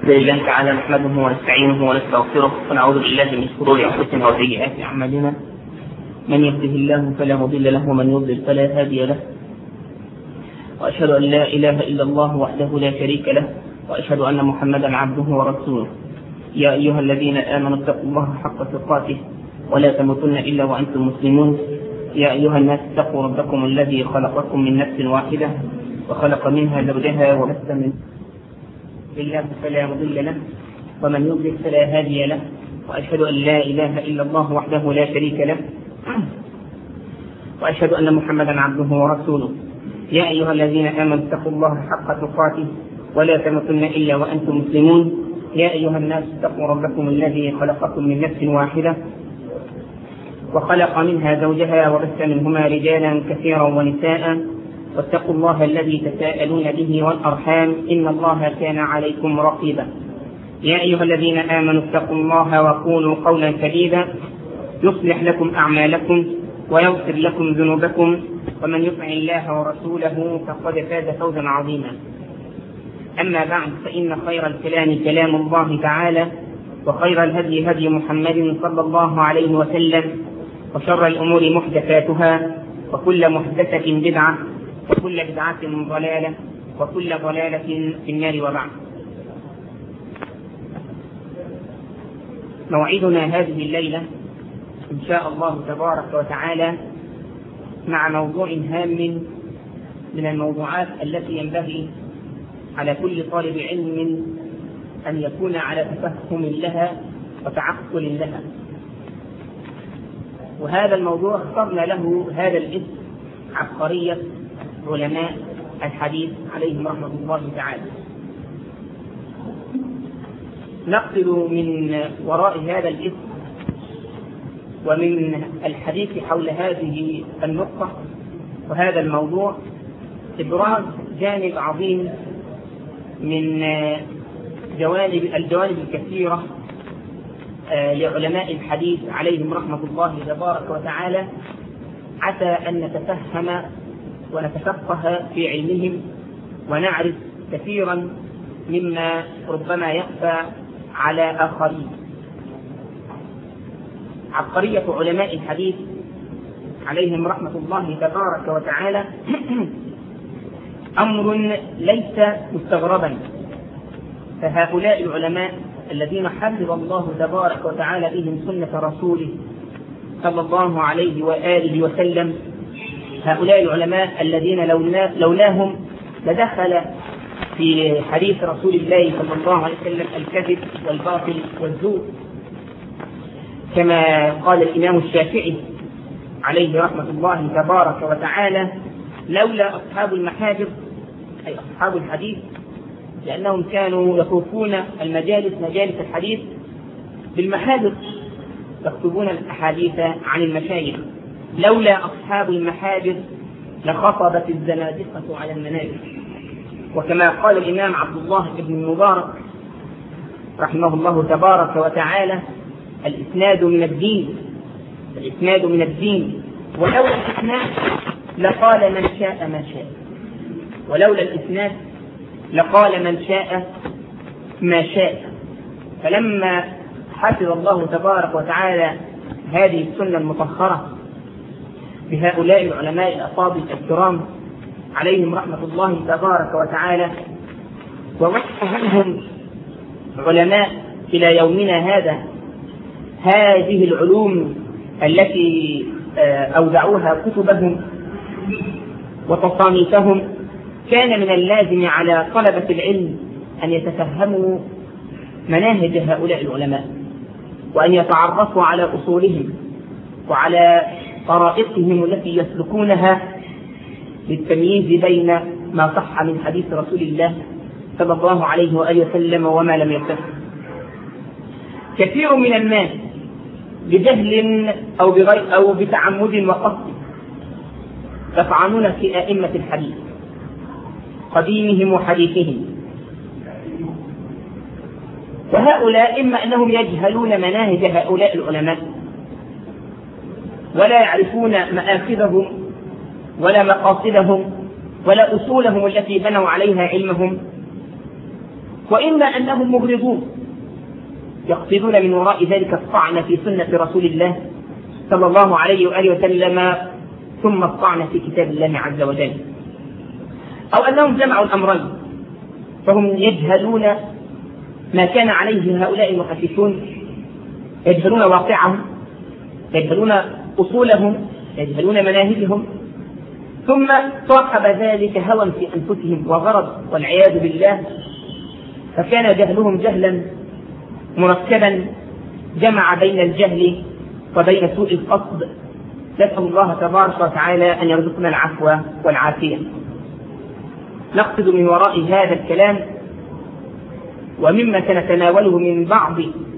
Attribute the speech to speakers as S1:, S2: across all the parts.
S1: لله تعالى نحمده ونستعينه ونستغفره ونعوذ بالله من شرور انفسنا وسيئات اعمالنا. من يهده الله فلا مضل له ومن يضلل فلا هادي له. واشهد ان لا اله الا الله وحده لا شريك له واشهد ان محمدا عبده ورسوله. يا ايها الذين امنوا اتقوا الله حق تقاته ولا تموتن الا وانتم مسلمون. يا ايها الناس اتقوا ربكم الذي خلقكم من نفس واحده وخلق منها زوجها وبث منها بالله فلا مضل له ومن يضلل فلا هادي له. واشهد ان لا اله الا الله وحده لا شريك له واشهد ان محمدا عبده ورسوله. يا ايها الذين امنوا اتقوا الله حق تقاته ولا تموتن الا وانتم مسلمون. يا ايها الناس اتقوا ربكم الذي خلقكم من نفس واحده وخلق منها زوجها وبث منهما رجالا كثيرا ونساء واتقوا الله الذي تساءلون به والأرحام إن الله كان عليكم رقيبا. يا أيها الذين آمنوا اتقوا الله وقولوا قولا سديدا يصلح لكم أعمالكم ويغفر لكم ذنوبكم ومن يطع الله ورسوله فقد فاز فوزا عظيما. أما بعد فإن خير الكلام كلام الله تعالى وخير الهدي هدي محمد صلى الله عليه وسلم وشر الأمور محدثاتها وكل محدثة بدعة وكل بدعة ضلالة وكل ضلالة في النار. وبعد، موعدنا هذه الليلة إن شاء الله تبارك وتعالى مع موضوع هام من الموضوعات التي ينبغي على كل طالب علم أن يكون على تفهم لها وتعقل لها. وهذا الموضوع اخترنا له هذا الاسم: عبقرية علماء الحديث عليهم رحمة الله تعالى. نقصد من وراء هذا الاسم ومن الحديث حول هذه النقطة وهذا الموضوع إبراز جانب عظيم من الجوانب الكثيرة لعلماء الحديث عليهم رحمة الله تبارك وتعالى، عسى أن نتفهم ونتفقه في علمهم ونعرف كثيرا مما ربما يخفى على آخرين. عبقرية علماء الحديث عليهم رحمة الله تبارك وتعالى أمر ليس مستغربا. فهؤلاء العلماء الذين حفظ الله تبارك وتعالى بهم سنة رسوله صلى الله عليه وآله وسلم، هؤلاء العلماء الذين لولاهم لدخل في حديث رسول الله صلى الله عليه وسلم الكذب والباطل والزور، كما قال الإمام الشافعي عليه رحمة الله تبارك وتعالى: لولا أصحاب المحاجر أي أصحاب الحديث، لأنهم كانوا يطوفون مجالس الحديث بالمحاجر يكتبون الأحاديث عن المشايخ، لولا أصحاب المحاجر لخطبت الزنادقة على المنابر. وكما قال الإمام عبد الله بن المبارك رحمه الله تبارك وتعالى: الإسناد من الدين، الإسناد من الدين، ولولا الإسناد لقال من شاء ما شاء، ولولا الإسناد لقال من شاء ما شاء. فلما حفظ الله تبارك وتعالى هذه السنة المطهرة بهؤلاء العلماء الأفاضل الكرام عليهم رحمة الله تبارك وتعالى، ووصفهم علماء إلى يومنا هذا هذه العلوم التي أودعوها كتبهم وتصانيفهم، كان من اللازم على طلبة العلم أن يتفهموا مناهج هؤلاء العلماء وأن يتعرفوا على أصولهم وعلى طرائقهم التي يسلكونها للتمييز بين ما صح من حديث رسول الله صلى الله عليه وآله وسلم وما لم يصح. كثير من الناس بجهل أو بتعمد وقصد يطعنون في أئمة الحديث قديمهم وحديثهم، وهؤلاء إما أنهم يجهلون مناهج هؤلاء العلماء ولا يعرفون مآخذهم ولا مقاصدهم ولا أصولهم التي بنوا عليها علمهم، وإما أنهم مغرضون يقصدون من وراء ذلك الطعن في سنة رسول الله صلى الله عليه وآله وسلم ثم الطعن في كتاب الله عز وجل، أو أنهم جمعوا الأمرين فهم يجهلون ما كان عليه هؤلاء المحدثون، يجهلون واقعهم، يجهلون أصولهم، يجهلون مناهجهم، ثم صاحب ذلك هوى في أنفسهم وغرض والعياذ بالله، فكان جهلهم جهلا مركبا جمع بين الجهل وبين سوء القصد. نسأل الله تبارك وتعالى أن يرزقنا العفو والعافية. نقصد من وراء هذا الكلام ومما سنتناوله من بعض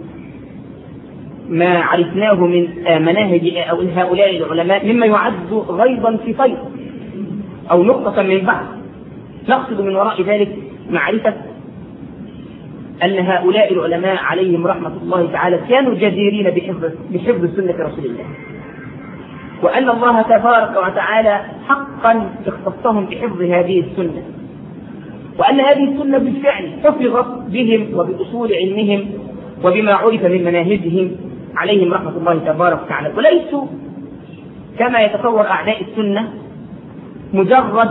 S1: ما عرفناه من مناهج أو هؤلاء العلماء مما يعد غيظا في طير أو نقطة من بعض. نقصد من وراء ذلك معرفة أن هؤلاء العلماء عليهم رحمة الله تعالى كانوا جديرين بحفظ سنة رسول الله، وأن الله تبارك وتعالى حقا اختصهم بحفظ هذه السنة، وأن هذه السنة بالفعل حفظت بهم وبأصول علمهم وبما عرف من مناهجهم عليهم رحمة الله تبارك وتعالى، وليسوا كما يتصور أعداء السنة مجرد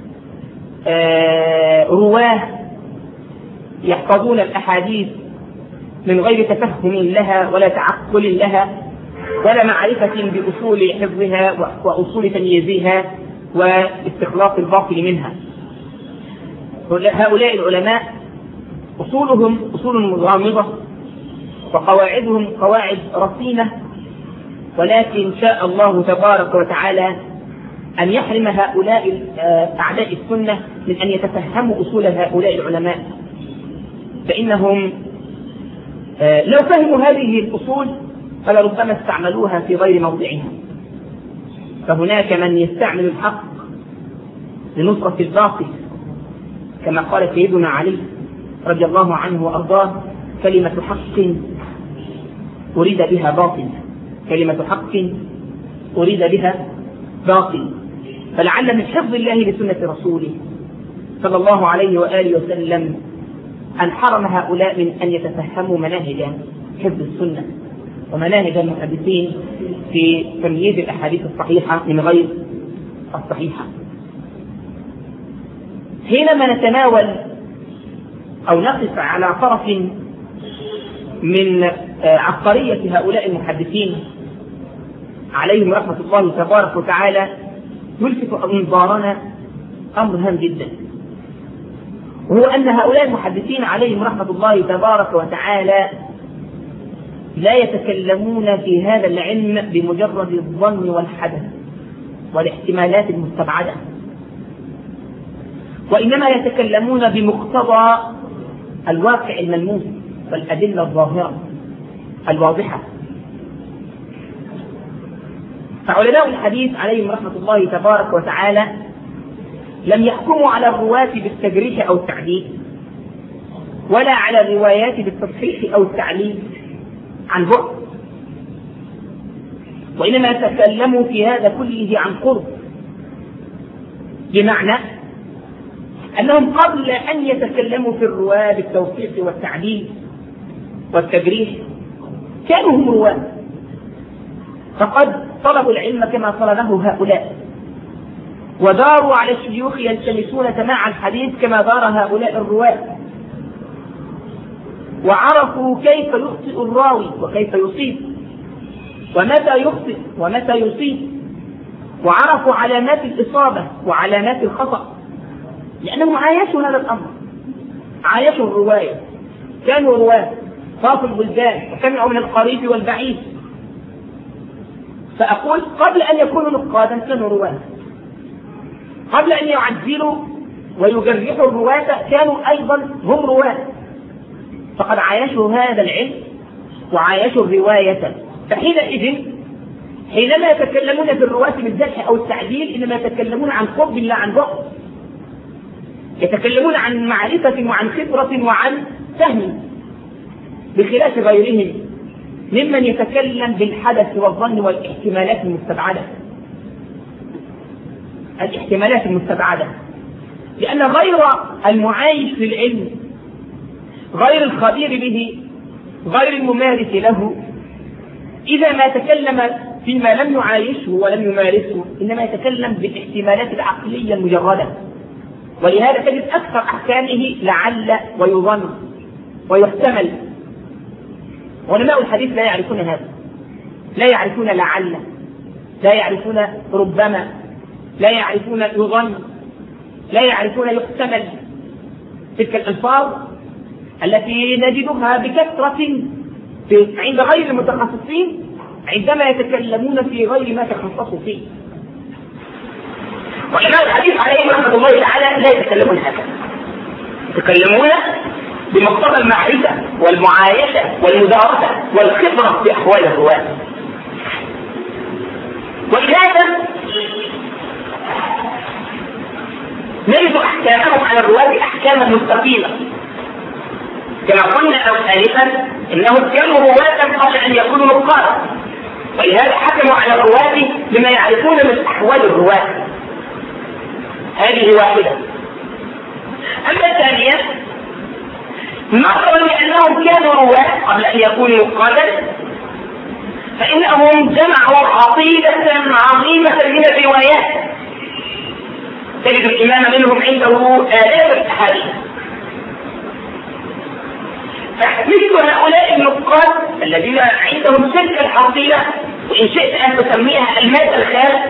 S1: رواه يحفظون الأحاديث من غير تفهم لها ولا تعقل لها ولا معرفة بأصول حفظها وأصول تمييزها واستخلاص الباطل منها. هؤلاء العلماء أصولهم أصول غامضة وقواعدهم قواعد رصينة، ولكن شاء الله تبارك وتعالى أن يحرم هؤلاء أعداء السنة من أن يتفهموا أصول هؤلاء العلماء، فإنهم لو فهموا هذه الأصول فلربما استعملوها في غير موضعها. فهناك من يستعمل الحق لنصرة الباطل، كما قال سيدنا علي رضي الله عنه وأرضاه: كلمة حق أريد بها باطل، كلمة حق أريد بها باطل. فلعل من حفظ الله لسنة رسوله صلى الله عليه وآله وسلم أن حرم هؤلاء من أن يتفهموا مناهج حفظ السنة ومناهج المحدثين في تمييز الأحاديث الصحيحة من غير الصحيحة. حينما نتناول أو نقف على طرف من عبقرية هؤلاء المحدثين عليهم رحمة الله تبارك وتعالى يلفت انظارنا أمر هام جدا، وهو أن هؤلاء المحدثين عليهم رحمة الله تبارك وتعالى لا يتكلمون في هذا العلم بمجرد الظن والحدث والاحتمالات المستبعدة، وإنما يتكلمون بمقتضى الواقع الملموس والأدلة الظاهرة الواضحة. فعلماء الحديث عليهم رحمة الله تبارك وتعالى لم يحكموا على الرواة بالتجريح أو التعديل، ولا على الروايات بالتصحيح أو التعليل عن بعد، وإنما تكلموا في هذا كله عن قرب، بمعنى أنهم قبل أن يتكلموا في الرواة بالتوثيق والتعديل والتجريح كانوا هم رواة، فقد طلبوا العلم كما طلبه هؤلاء، وداروا على الشيوخ يلتمسون سماع الحديث كما دار هؤلاء الرواة، وعرفوا كيف يخطئ الراوي وكيف يصيب، ومتى يخطئ ومتى يصيب، وعرفوا علامات الإصابة وعلامات الخطأ، لأنهم عايشوا هذا الأمر، عايشوا الرواية، كانوا رواة طافوا البلدان وسمعوا من القريب والبعيد. فأقول قبل أن يكونوا نقادا كانوا رواة، قبل أن يعدلوا ويجرحوا الرواة كانوا أيضا هم رواة، فقد عايشوا هذا العلم وعايشوا الرواية. فحينئذ حينما يتكلمون في الرواة بالجرح أو التعديل إنما يتكلمون عن قرب لا عن بعد، يتكلمون عن معرفة وعن خبرة وعن فهم، بخلاف غيرهم ممن يتكلم بالحدث والظن والاحتمالات المستبعدة. الاحتمالات المستبعدة، لأن غير المعايش للعلم غير الخبير به غير الممارس له إذا ما تكلم فيما لم يعايشه ولم يمارسه إنما يتكلم بالاحتمالات العقلية المجردة، ولهذا تجد أكثر أحكامه لعل ويظن ويحتمل. علماء الحديث لا يعرفون هذا، لا يعرفون لعل، لا يعرفون ربما، لا يعرفون يظن، لا يعرفون يحتمل. تلك الألفاظ التي نجدها بكثرة عند غير المتخصصين عندما يتكلمون في غير ما تخصصوا فيه. وعلماء الحديث عليهم رحمة الله تعالى لا يتكلمون هكذا، يتكلمون بمقتضى المعرفة والمعايشة والمدارسة والخبرة بأحوال الرواة. ولهذا نجد أحكامهم على الرواة أحكاما مستقيمة، كما قلنا آنفا إنهم كانوا رواة قبل أن يكونوا نقادا، ولهذا حكموا على الرواة بما يعرفون من أحوال الرواة. هذه واحدة. أما الثانية نظرا لأنهم كانوا رواة قبل أن يكونوا نقادا فإنهم جمعوا عقيدة عظيمة من الروايات، تجد الإمام منهم عنده آلاف الأحاديث. فمثل هؤلاء النقاد الذين عندهم تلك الحصيلة، وإن شئت أن تسميها المادة الخام،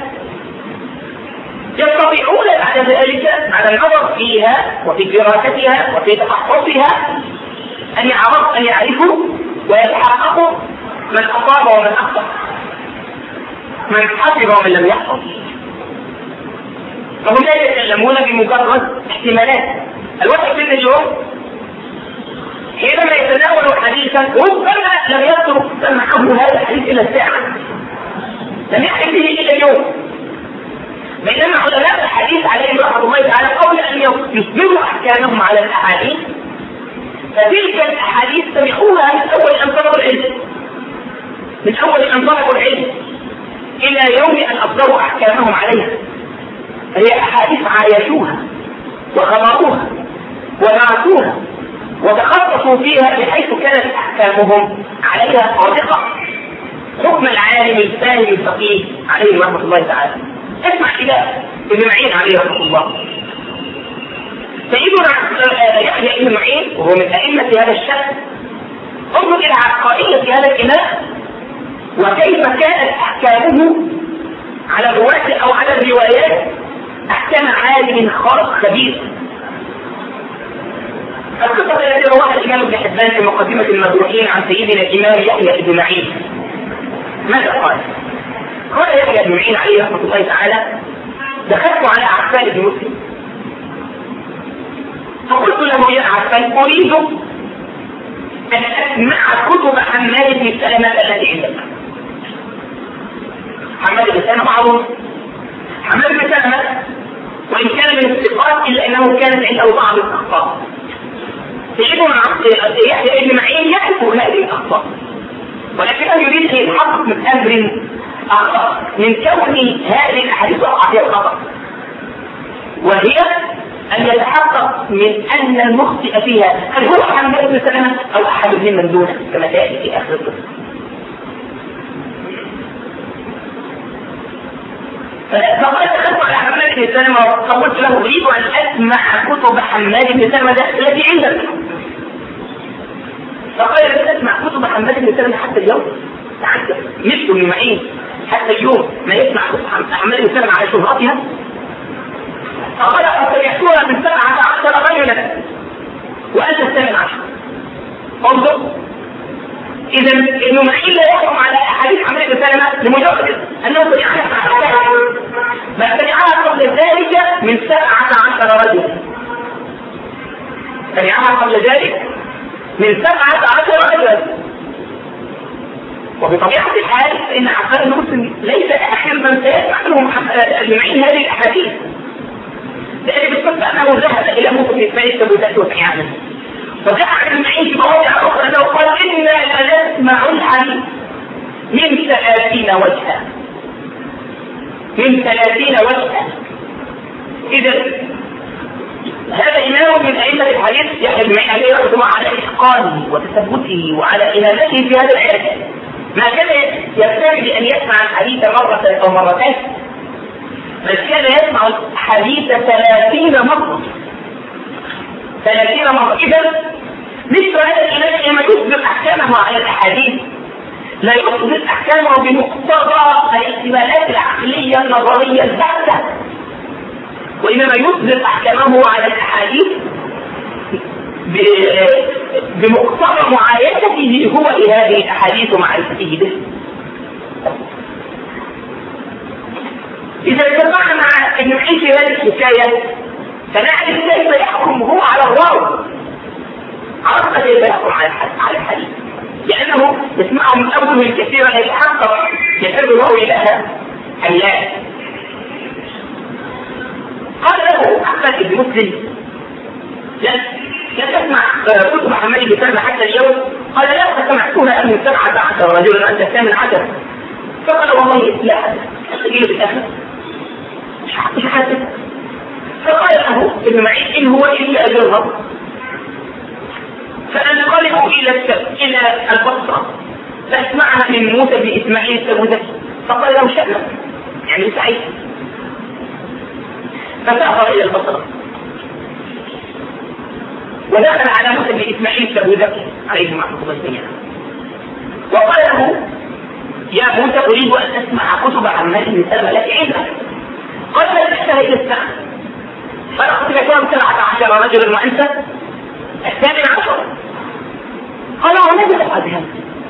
S1: يستطيعون بعد ذلك بعد النظر فيها وفي دراستها وفي تحققها أن يعرفوا ويتحققوا من أصاب ومن أخطأ، من حفظ ومن لم يحفظ. فهم لا يتكلمون بمجرد احتمالات. الواحد من اليوم حينما يتناول حديثا ربما لم يترك سمعه هذا الحديث إلى الساعة، لم يحدث به إلى اليوم، بينما علماء الحديث عليهم رحمة الله تعالى قبل أن يصبروا أحكامهم على الأحاديث فتلك الأحاديث سمعوها من أول أن طلبوا العلم، من أول أن طلبوا العلم إلى يوم أن أصدروا أحكامهم عليها. فهي أحاديث عايشوها وخبروها ودرسوها وتخصصوا فيها بحيث كانت أحكامهم عليها صادقة حكم العالم الفاهم الفقيه عليه رحمة الله تعالى. اسمع إلى ابن معين عليه رحمة الله. سيدنا يحيى ابن معين وهو من أئمة هذا الشأن، انظر إلى عبقرية هذا الإمام وكيف كانت أحكامه على الرواة أو على الروايات أحكام عالم خارق خبير. القصة التي رواها الإمام ابن حبان في مقدمة المجروحين عن سيدنا الإمام يحيى ابن معين ماذا قال؟ قال يحيى ابن معين عليه رحمة الله تعالى: دخلت على عفان بن مسلم فقلت له: يا عفان، أريد أن أسمع كتب حماد بن سلمة التي عندك. حماد بن سلمة معروف، حماد بن سلمة وإن كان من الثقات إلا أنه كانت عنده بعض الأخطاء. سيدنا يحيى ابن معين يعرف هذه الأخطاء، ولكنه يريد أن يتحقق من أمر آخر من كون هذه الأحاديث وقع فيها الخطأ، وهي أن يتحقق من أن المخطئ فيها هل هو حماد بن سلمة أو أحد من دونه كما تأتي في آخر القصة. فقد دخلت على حماد بن سلمة وقلت له: أريد أن أسمع كتب حماد بن سلمة التي عندك. فقال: لن أسمع كتب حماد بن سلمة حتى اليوم. تعجب مثل ابن معين حتى اليوم ما يسمع كتب حماد بن سلمة على شهرتها. فقال: فسمعتها من 17 رجلا وأنت 18. انظر، إذا ابن معين لا يحكم على أحاديث حماد بن سلمة لمجرد أنه سمعها، بل سمعها قبل ذلك من 17 رجلا. سمعها قبل ذلك من 17 رجلا. وبطبيعة الحال فإن عفان بن مسلم ليس آخر من سيسمع منهم ابن معين هذه الأحاديث، لأن بالصدفة أنه ذهب إلى موسى بن إسماعيل كبوتات وسيعمل، وجاء ابن معين في مواضع أخرى أنه قال: إنا لنسمع الحديث من 30 وجها، من 30 وجها. إذا هذا إمام من أئمة الحديث يحيى بن معين عليه رحمة الله عليه إتقانه وتثبته وعلى إهانته في هذا العلم ما كان يرتاد بأن يسمع الحديث مرة أو مرتين، بل كان يسمع الحديث 30 مرة. 30 مرة. إذا مثل هذا الإمام لما يثبت أحكامه على الأحاديث لا يثبت أحكامه بمقتضى الاحتمالات العقلية النظرية البحتة، وإنما يثبت أحكامه على الأحاديث بمقتضى معايشته هو لهذه الأحاديث ومعرفته به. إذا اتبعنا مع ابن معين في هذه الحكاية فنعرف كيف يحكم هو على الراوي، عرفنا كيف يحكم على الحديث، لأنه يسمعه من أول كثيرا يتحقق يحب الراوي لها أم لا. قال له أحمد بن مسلم لا تسمع كتب محمد بن سلمة حتى اليوم؟ قال لا، سمعتها من 17 رجلا أنت 18. فقال والله لا أستجيب بالأخر مش حاسس. فقال له ابن معين إن هو إلا أجرهم فأنقلب إلى البصرة فاسمعها من موسى بن إسماعيل السوداني. فقال له شأنك يعني سعيد. فسافر إلى البصرة ودخل على موسى بن إسماعيل السوداني عليه رحمة الله جميعا وقال له يا موسى أريد أن أسمع كتب عمال بن سلمة لك عندك. قال لا تحتاج إلى الساعة. فلقد كان 17 رجلا وأنت 18. قال وماذا تفعل بهذا؟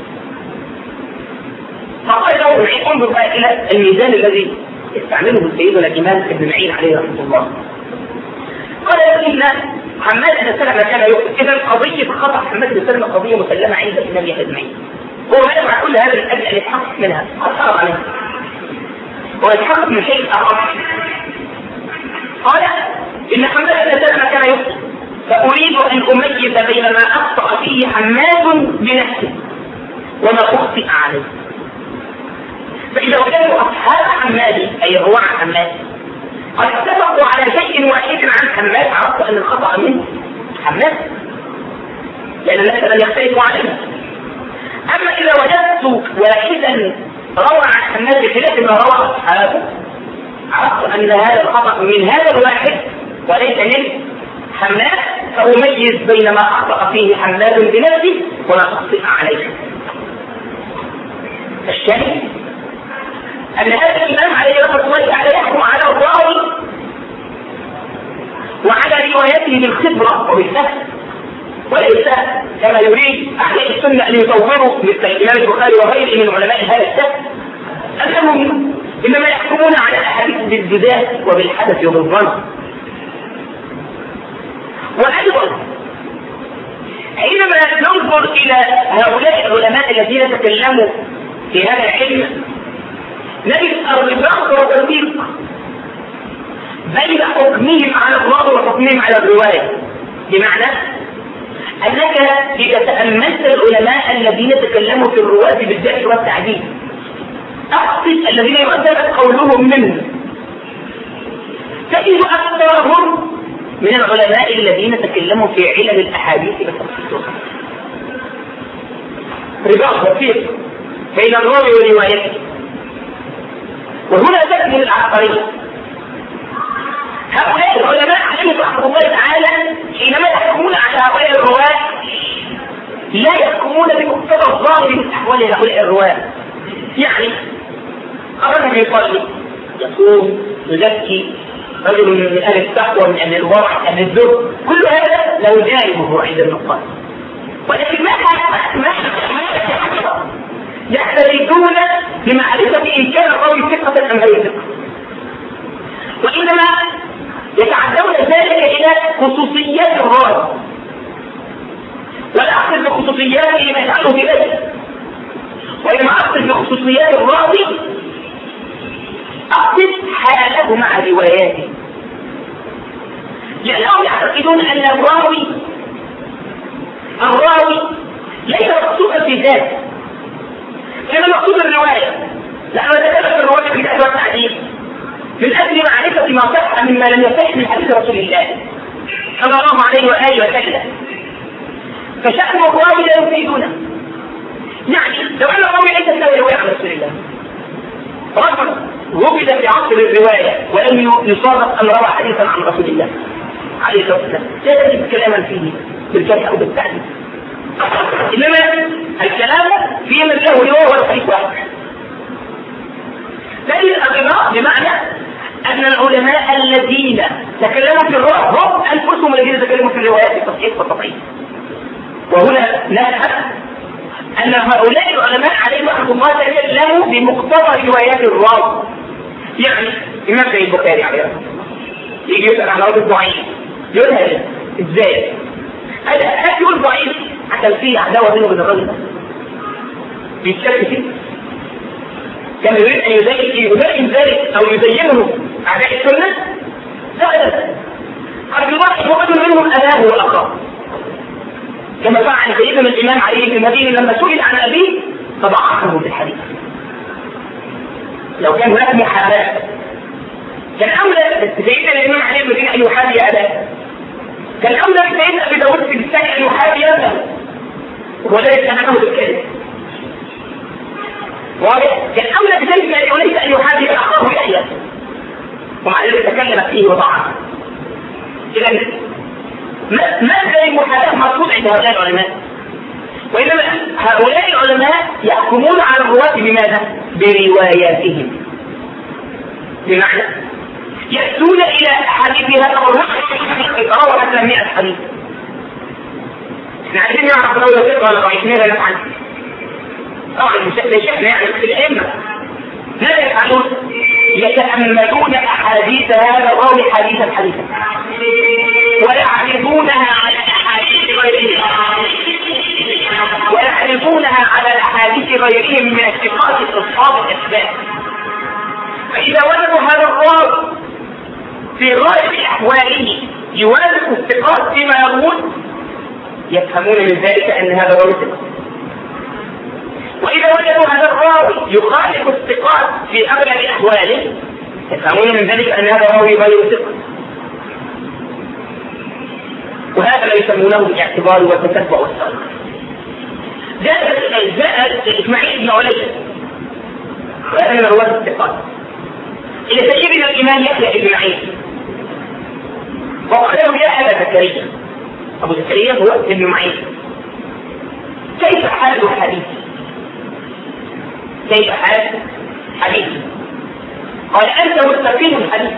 S1: فقال له انظر بقى إلى الميزان الذي استعمله سيدنا الإمام ابن معين عليه رحمه الله. قال إن حماد بن سلمة كان يقول إذا قضية خطأ حماد بن سلمة قضية مسلمة عند الإمام يحيى بن معين، هو يجمع كل هذا من أجل أن يتحقق منها أثر عليه ويتحقق من شيء آخر. قال إن حماد بن سلمة كان يقول فأريد أن أميز بين ما أخطأ فيه حماد بنفسه وما أخطئ عليه. فإذا وجدوا أصحاب حماد أي الرواة عن حماد قد اتفقوا على شيء واحد عن حماد عرفت أن الخطأ من حماد لأن الناس لم يختلفوا عليه. أما إذا وجدت واحدا روى عن حماد بخلاف ما روى أصحابه عرفت أن هذا الخطأ من هذا الواحد وليس من حماد، فأميز بين ما أخطأ فيه حماد بنفسه وما أخطئ عليه. الشاهد أن هذا الإمام عليه رحمة الله تعالى يحكم على الراوي وعلى روايته بالخبرة وبالفهم، وليس كما يريد أهل السنة أن يطوروا مثل الإمام البخاري وغيره من علماء هذا السنة أنهم إنما يحكمون على الأحاديث بالجدال وبالحدث وبالظن. وأيضا حينما ننظر إلى هؤلاء العلماء الذين تكلموا في هذا العلم نجد الرباط والتوفيق بين حكمهم على الراوي وحكمهم على الرواية، بمعنى أنك إذا تأملت العلماء الذين تكلموا في الرواة بالجرح والتعديل أقصد الذين يؤثر قولهم منه تجد أكثرهم من العلماء الذين تكلموا في علل الأحاديث بتفصيل. رباط وثيق بين الراوي وروايته. وهنا تكمن العبقرية. هؤلاء العلماء عليهم رحمة الله تعالى حينما يحكمون على هؤلاء الرواة لا يحكمون بمقتضى الظاهر من أحوال هؤلاء الرواة. يعني الرجل يصلي يصوم يزكي رجل من أهل التقوى من أهل الورع من أهل الذل، كل هذا له جانبه عند النقاد، ولكن ما يحتاجون لمعرفة إن كان الراوي ثقة أم غير ثقة، وإنما يتعدون ذلك إلى خصوصيات الراوي، ولا أقصد بخصوصياته ما يفعله في ذلك، وإنما أقصد بخصوصيات الراوي أقصد حاله مع رواياته، لأنهم يعتقدون أن الراوي ليس مقصودا في ذاته، كما مقصود الرواية، لأنه تكلم في الرواية في الجرح والتعديل من أجل معرفة ما صح مما لم يصح من حديث رسول الله صلى الله عليه وآله وسلم. فشأن الراوي لا يفيدونه. يعني لو أن الراوي ليس له رواية عن رسول الله، رجل وجد في عصر الرواية ولم يصادق أن روى حديثا عن رسول الله عليه الصلاة والسلام، لا تجد كلاما فيه بالجرح أو بالتعديل، إنما الكلام في من له رواية ولا حديث واحد. دليل الأغراء بمعنى أن العلماء الذين تكلموا في الرواية هم أنفسهم الذين تكلموا في الروايات التصحيح والتضعيف. وهنا نفهم أن هؤلاء العلماء عليهم رحمة الله تكلموا بمقتضى روايات الراوي. يعني الإمام زي البخاري عليه رحمة الله يجي يسأل عن راوي ضعيف، يقول هذا إزاي؟ هل يقول ضعيف عشان فيه عداوة بينه وبين الرجل بيتشك فيه؟ كان يريد أن يبين ذلك أو يبينه أعداء السنة؟ لا أبدا. قد يضحي رجل منهم أباه وأخاه، كما فعل سيدنا الإمام علي بن المديني لما سئل عن أبيه فضعفه في الحديث. لو كان هناك محاباة كان أولى سيدنا الإمام علي بن المديني أن يحابي أباه، كان أولى سيدنا أبي داود في الثاني أن يحابي أباه، وذلك كان أمر الكذب. كان أولى بذلك وليس أن يحابي أخاه يحيى، ومع ذلك تكلم فيه وضعفه. إذا ماذا المحاباة مطلوب عند هؤلاء العلماء؟ وإنما هؤلاء العلماء يحكمون على الرواة بماذا؟ برواياتهم. بمعنى يأتون إلى أحاديث هذا الرواة روى مثلا 100 حديث، احنا عايزين نعرف لو ثقة ولا ضعيف ماذا نفعل؟ طبعا شيخنا يعني في الأئمة ماذا يفعلون؟ يتأملون أحاديث هذا الراوي حديثا حديثا ويعرضونها على أحاديث غيرهم، من الثقات أصحاب الأسباب. فإذا وجدوا هذا الراوي في غالب أحواله يوافق الثقات فيما يقول يفهمون من ذلك أن هذا الراوي ثقة. وإذا وجدوا هذا الراوي يخالف الثقات في أغلب أحواله يفهمون من ذلك أن هذا الراوي غير ثقة. وهذا ما يسمونه بالاعتبار والتتبع والصدق. جاء إسماعيل بن علي وهذا من رواة الثقات إلى سيدنا الإمام يحيى بن معين وقال له يا أبا زكريا، أبو زكريا هو ابن معين، كيف حال الحديث؟ كيف حال حديث؟ قال أنت مستقيم الحديث.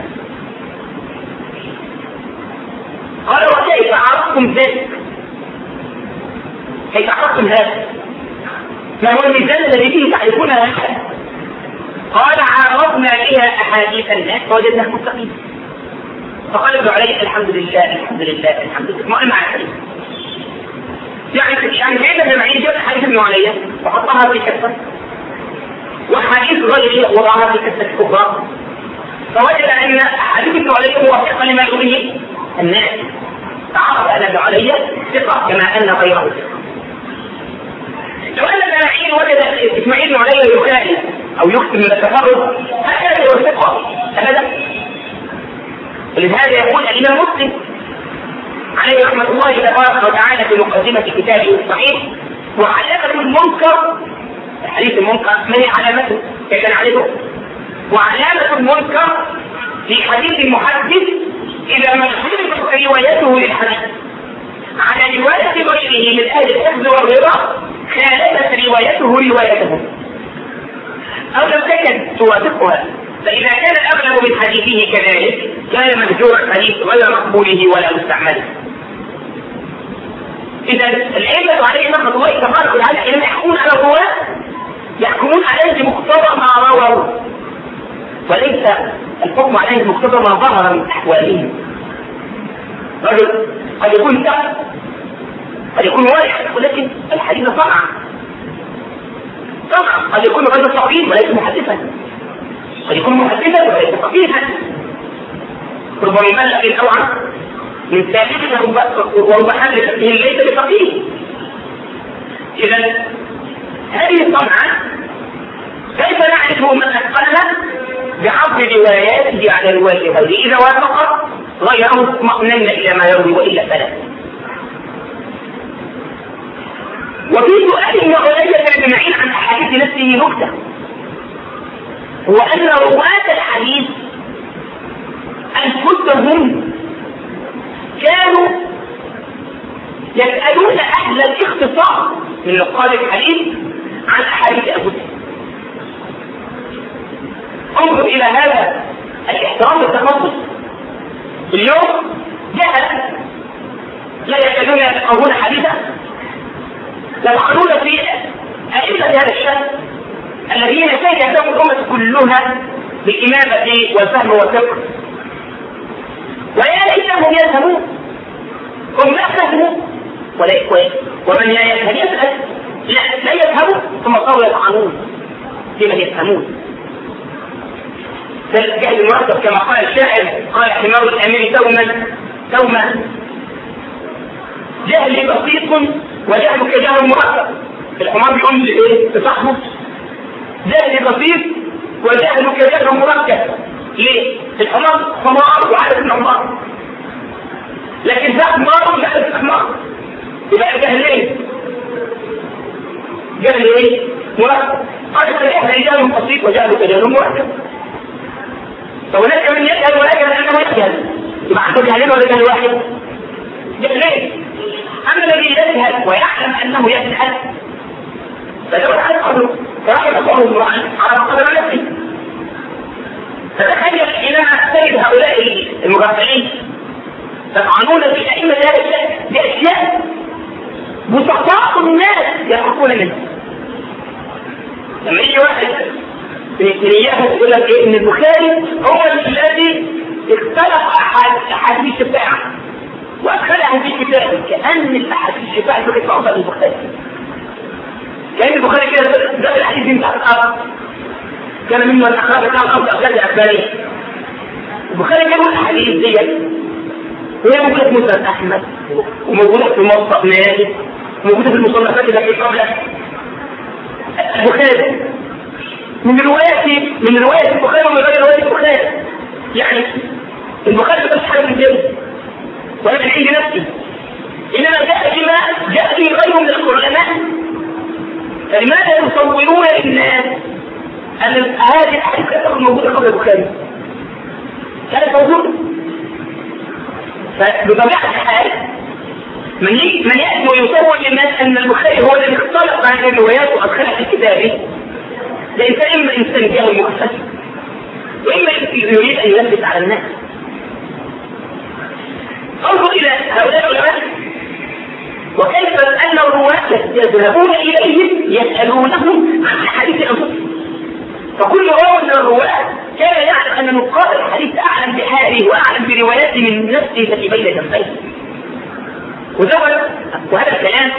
S1: قال وكيف عرفتم ذلك؟ كيف عرفتم هذا؟ ما هو الميزان الذي فيه تعرفون هذا؟ قال عرفنا بها أحاديث الناس فوجدناه مستقيم. فقال ابن علي الحمد لله الحمد لله الحمد لله، ما معنى الحديث؟ يعني سيدنا ابن معين جاب حديث ابن علي وحطها في كفة وحديث غيره وضعها في كفة كبرى، فوجد أن حديث ابن علي موافقا لما يقوله الناس، فعرف أن ابن علي ثقة كما أن غيره ثقة. لو أن ابن معين وجد إسماعيل بن علي يخالف أو يكتب من التفرد هكذا هو ثقة أبدا. ولهذا يقول الإمام مسلم عليه رحمة الله تبارك وتعالى في مقدمة كتابه الصحيح وعلامة المنكر، الحديث المنكر ما هي علامته؟ كيف نعرفه؟ وعلامة المنكر في حديث المحدث إذا ما خلفت روايته للحديث على رواية غيره من أهل الحفظ والرضا خالفت روايته روايته أو لم تكن توافقها، فإذا كان الأغلب من حديثه كذلك كان مهجور الحديث غير مقبوله ولا مستعمله. إذا العلة عليه رحمة الله تبارك وتعالى حينما يحكمون على الرواة يحكمون عليه بمقتضى ما رووا وليس الحكم عليه بمقتضى ما ظهر من أحوالهم. رجل قد يكون ثقة قد يكون واضح ولكن الحديث طبعا قد يكون رجل فقيه وليس محدثا، قد يكون محدثا وليس فقيها، ربما يبلغ الأوعى من ثابته ومحدث ليس بفقيه. إذا هذه الطبعة كيف نعرف من أتقنها؟ بعرض رواياته على رواية غيره، إذا وافق غيره اطمأنن إلى ما يروي وإلا فلا. وفي سؤال ابن علي بن معين عن احاديث نفسه نكته، هو ان رواة الحديث انفسهم كانوا يسألون اهل الاختصاص من نقاد الحديث عن احاديث انفسهم. انظر الى هذا الاحترام والتخصص. اليوم جهل لا يكادون يفقهون حديثا، يطعنون في ائمه هذا الشان الذين كان يهتم الامه كلها بالامامه والفهم والفقه، ويا ليتهم يفهمون. هم لا فهموا ومن يفهم يسال لا يفهموا، ثم صاروا يطعنون في من يفهمون. الجهل المركب كما قال الشاعر، قال حمار الامير توما جهل بسيط وجهلك جهل مركب. الحمار بيقوم بصاحبه جهل بسيط وجهلك جهل مركب. ليه؟ الحمار حمار وعارف انه حمار، لكن ده حمار ولا ده حمار، يبقى جهل ايه؟ جهل ايه؟ مركب. قال جهل بسيط وجهلك جهل مركب. فهناك من يجهل ولا يجهل انه يجهل، يبقى عنده جهلين ولا جهل واحد؟ جهلين. اما الذي يجهل ويعلم انه يجهل فلو تعلقه فرحم الله على قدر نفسه. فتخيل حينما تجد هؤلاء المغفلين تطعنون في ائمه هذا الشيء باشياء بسطاء الناس يضحكون منها. لما يجي واحد نيته يقول لك ان البخاري هو الذي اختلق احاديث الشفاعه وادخلها في كتابه، كان الاحاديث الشفاعه تبقى في عصر البخاري، كان البخاري كده ده الحديث من تحت الارض، كان مما الاخراج بتاع الارض اخراج اخباريه. البخاري جاب الاحاديث ديت وهي موجوده في مسند احمد وموجوده في موطأ مالك وموجوده في المصنفات التي قبلها. البخاري من رواية البخاري ومن غير رواية البخاري، يعني البخاري مش حاجة من جد ولا من عند نفسه، إنما جاء به غيره من العلماء. فلماذا يصورون للناس أن هذه الحديث كانت موجودة قبل البخاري؟ كانت موجودة. فبطبيعة الحال من يأتي ويصور للناس أن البخاري هو الذي اختلق هذه الروايات وأدخلها في كتابه، لأن إما إنسان جاهل مؤسس وإما يريد أن يلبس على الناس. انظر إلى هؤلاء العلماء وكيف أن الرواة يذهبون إليهم يسألونهم عن حديث أنفسهم. فكل راوي من الرواة كان يعلم أن نقاد الحديث أعلم بحاله وأعلم برواياته من نفسه التي بين جنبيه. وهذا الكلام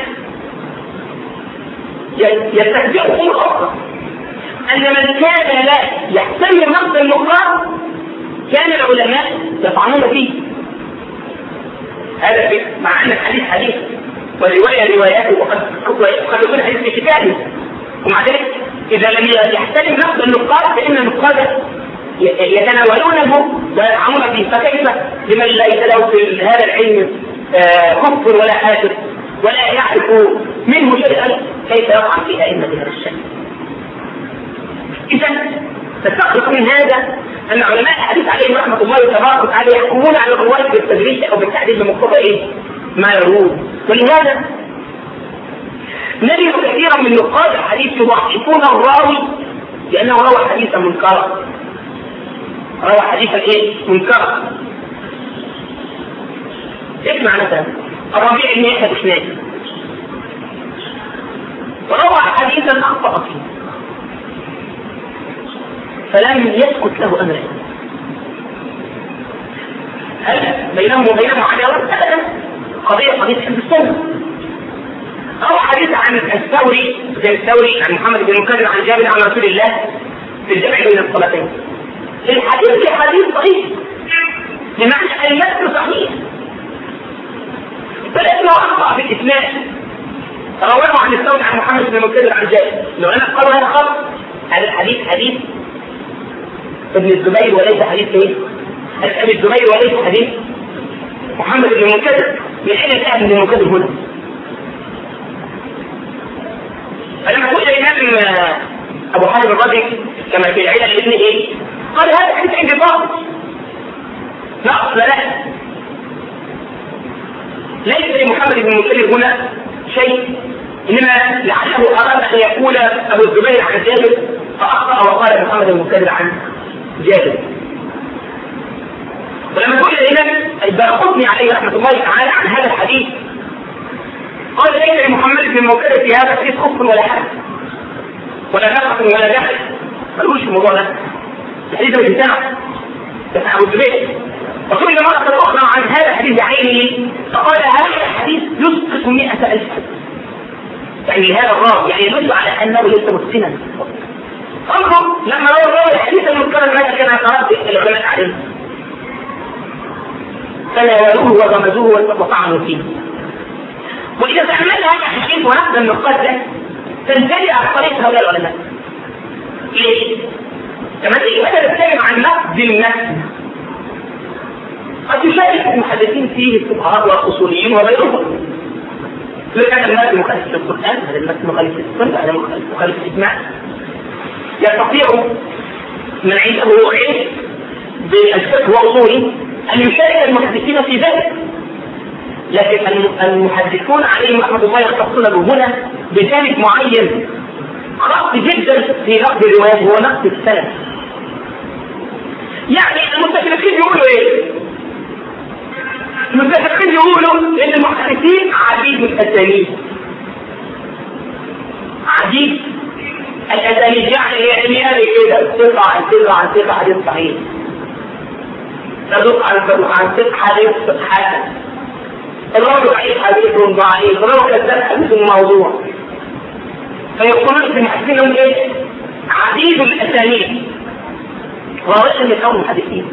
S1: يستهزئهم الأخرى أن من كان لا يحتمل نقد النقاد كان العلماء يطعنون فيه. هذا مع أن الحديث حديث والرواية رواياته وقد يكون حديث في كتابه، ومع ذلك إذا لم يحتمل نقد النقاد فإن النقاد يتناولونه ويطعنون فيه. فكيف لمن ليس له في هذا العلم كفر ولا حاسد ولا يعرف منه شيئا كيف يقع في أئمة هذا الشيء؟ إذا تستخلص من هذا أن علماء الحديث عليهم رحمة الله تبارك وتعالى يحكمون على الرواية بالتدريج أو بالتعديل بمقتضى ما يروون. ولهذا نجد كثيرا من نقاد الحديث يضعفون الراوي لأنه روى حديثا منكرا، منكرا. اسمع مثلا الربيع بن يحيى الإسنادي وروى حديثا أخطأ فيه فلم يسكت له أمر. هل بينهم وبينهم عداوة؟ أبدا، قضية حديث السنة. أو حديث عن الثوري عن محمد بن مكرم عن جابر عن رسول الله في الجمع بين الصلاتين. الحديث حديث صحيح بمعنى المتن صحيح، فلأنه أخطأ في الإسناد. رواه عن الثوري عن محمد بن مكرم عن جابر، لو أنا قالوا هذا خطأ، هذا الحديث حديث ابن الزبير وليس حديث ابن الزبير وليس حديث محمد بن مكرم. من أين جاء ابن المكرم هنا؟ فلما قلت الإمام أبو حاتم الرازي كما في العلل لابن إيه؟ قال هذا حديث عندي باطل. لا أصل له، ليس لمحمد بن المكلف هنا شيء، إنما لعله أراد أن يقول أبو الزبير عن جابر فأخطأ وقال محمد بن المكلف عن جابر. ولما قلت الإمام الدارقطني عليه رحمة الله تعالى عن هذا الحديث قال ليس لمحمد بن المكلف في هذا الحديث خف ولا حد ولا نفق ولا دخل، ملوش الموضوع ده، الحديث مش بتاعه بتاع أبو الزبير. وكل مرة أخرى عن هذا الحديث بعينه فقال هذا الحديث يسقط 100,000 يعني هذا الراوي يعني يدل على أنه ليس مسلما. انظر لما روى الراوي الحديث المذكر ماذا كان قرأت العلماء عليه فناولوه وغمزوه وطعنوا فيه. وإذا تعمل هذا الحديث ونقد النقاد ده تنتهي على طريق هؤلاء العلماء. ليه؟ كما مثلا نتكلم عن نقد النفس قد يشارك المحدثين فيه الفقهاء والاصوليين وغيرهم. لكن الناس مخالف للقرآن، هذا الناس مخالف للسنة، هذا مخالف للإجماع. يستطيع من عنده علم بالفقه واصوله أن يشارك المحدثين في ذلك، لكن المحدثون عليهم رحمة الله يختصون به هنا بجانب معين خاص جدا في نقد الروايات هو نقد السند. يعني المستشرقين يقولوا ايه؟ المستشرقين يقولوا ان المحدثين عديد الاسانيد، عديد الاسانيد يعني كده ثقة عن ثقة عن ثقة حديث صحيح، تدق عن ثقة حديث حسن، الرجل حديث ضعيف، الرجل كذاب حديث موضوع. فيقولون في المحدثين ايه؟ عديد الاسانيد. ورأينا من أول المحدثين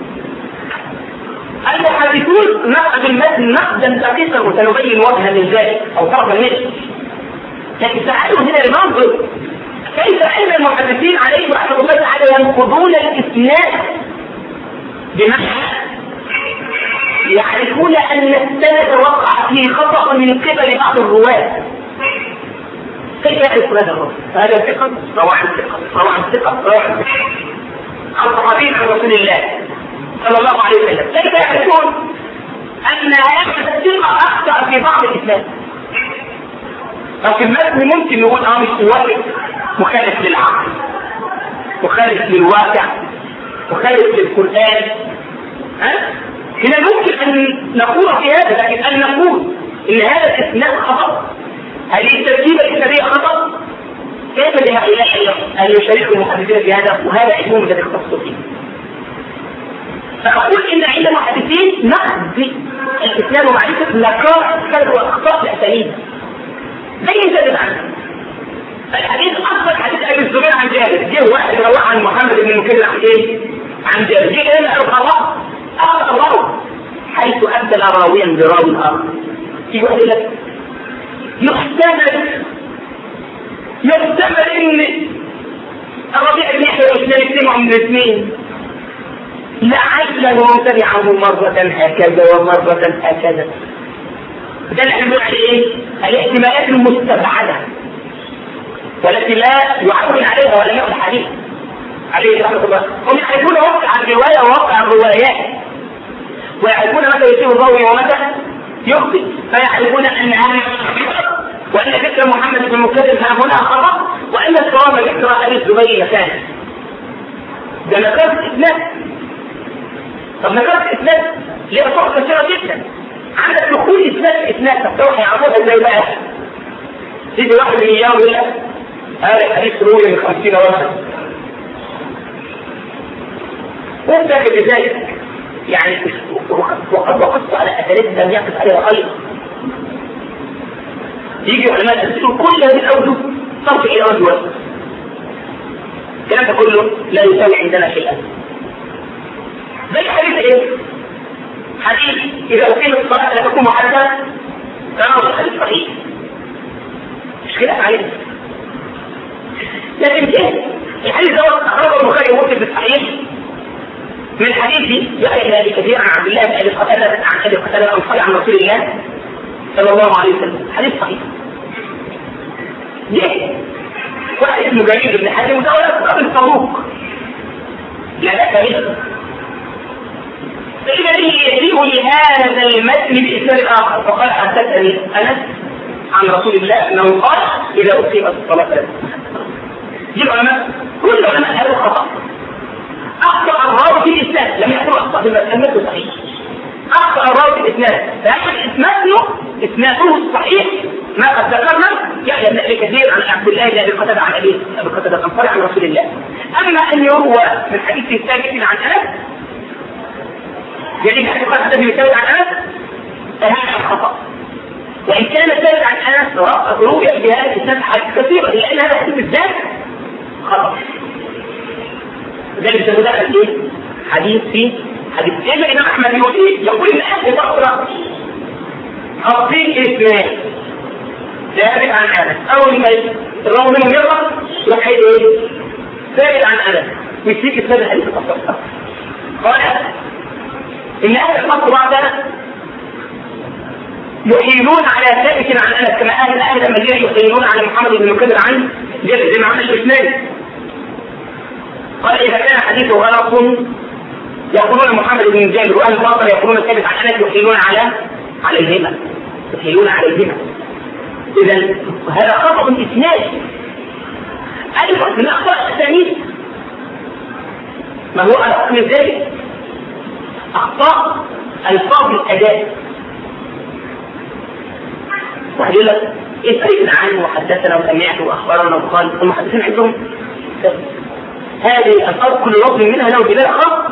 S1: المحدثون نقد المتن نقدا دقيقا وسنبين وجها من ذلك أو طرفا منه، لكن تعالوا هنا لننظر كيف أن المحدثين عليهم رحمة الله تعالى ينقضون الإسناد بمعنى يعرفون أن السند وقع فيه خطأ من قبل بعض الرواة. كيف يعرف هذا الرجل؟ هذا ثقة روى عن ثقة روى عن ثقة روى عن ثقة عن صحابي عن رسول الله صلى الله عليه وسلم. كيف يعرفون أن هذا الثقة أخطأ في بعض الإسلام؟ أو في المتن ممكن نقول مش موافق، مخالف للعقل، مخالف للواقع، مخالف للقرآن. هنا ممكن أن نقول في هذا، لكن أن نقول إن هذا الإسلام خطأ، هذه الترتيبة الإسلامية خطأ، كيف لهؤلاء أن يشاركوا المحدثين في هذا؟ وهذا علمهم الذي اختصوا فيه. فأقول إن عند المحدثين نقد الإسلام ومعرفة نقاط وأخطاء الأسانيد زي زاد عنه. الحديث أصلا حديث أبي الزبير عن جابر، جه واحد رواه عن محمد بن المكلف عن إيه؟ عن جابر، جه هنا الخلاص أخطأ الراوي حيث أبدل راويا براوي آخر. في واحد لك يحتمل ان الربيع بن يحيى واثنين يجتمعوا من الاثنين لعله تبعه مرة هكذا ومرة هكذا. ده اللي احنا بنقول عليه ايه؟ الاحتمالات المستبعدة والتي لا يعول عليها ولا يقول حديث عليه رحمة الله. هم يعرفون وقع الرواية ووقع الروايات، ويعرفون متى يصيب الراوي ومتى يخطئ، فيعرفون ان هذا وأن ذكر محمد بن المكلف ها هنا خطأ، وأن الصواب ذكر أبي الزبير مكان. ده نكرت إسناد. طب نكرت إسناد ليه طرق كثيرة جدا. عندك دخول إسناد تروح يعرفوها إزاي بقى. تيجي واحد من أيام يقول لك هذا الحديث روي من 50 وجه. وأنت بذلك يعني وقد وقفت على أساليب لم يقف عليها غيره. يجي علماء السلوك كل هذه الأوجه صرف إلى رجل. الكلام ده كله لا يساوي عندنا شيئا. زي حديث ايه؟ حديث إذا أقيمت الصلاة لا تكون محدثة فهو حديث صحيح. مش خلاف عليه. لكن ايه؟ الحديث ده أخرجه البخاري ومسلم في الصحيح من حديث يحيى بن أبي كثير عن عبد الله بن أبي قتادة عن أبي قتادة الأنصاري عن رسول الله صلى الله عليه وسلم، حديث صحيح. ليه؟ ابن جرير بن حاتم وده ولا الصدوق لا بأس به. فإذا يجيء لهذا المتن بإسناد آخر فقال حدثني أنس عن رسول الله أنه قال إذا أقيمت الصلاة دي العلماء كل العلماء هذا خطأ. أخطأ الراوي في الإسناد لم يكن أخطأ في المتن صحيح. أخطأ الراوي في الإسناد فهذا إسناده الصحيح ما قد ذكرنا يحيى بن أبي كثير عن عبد الله بن أبي قتادة عن أبي قتادة الأنصاري عن رسول الله. أما أن يروى من حديث ثابت عن أنس يعني حديث ثابت عن أنس فهذا خطأ. وإن كان ثابت عن أنس روي بهذا الإسناد حديث كثير لأن هذا الحديث بالذات خطأ. ذلك تدخل إيه؟ حديث فيه حديث إذا الإمام أحمد يقول إن أهل بصرة أعطيك إثنين ثابت عن أنس أول ما الرغم منهم يغلط يروح إيه؟ ثابت عن أنس ويسيك الثابت حديث التصرف. قال إن أهل بصرة يحيلون على ثابت عن أنس كما أهل المدينة يحيلون على محمد بن مكبر عن جبل زي ما عمل الإثنين. قال إذا كان حديثه غلط يقولون محمد بن جابر وأهل الباطل يقولون ثابت عن أنس يحيلون عليهما يحيلون عليهما. إذا هذا خطأ إسناد. أيضا من أخطاء التلاميذ ما هو أخطاء من ذلك أخطاء ألفاظ الأداء. واحد يقول لك إيه سألنا عنه وحدثنا وسمعته وأخبرنا وقال المحدثين عندهم هذه الألفاظ كل لفظ منها له دلالة خاصة.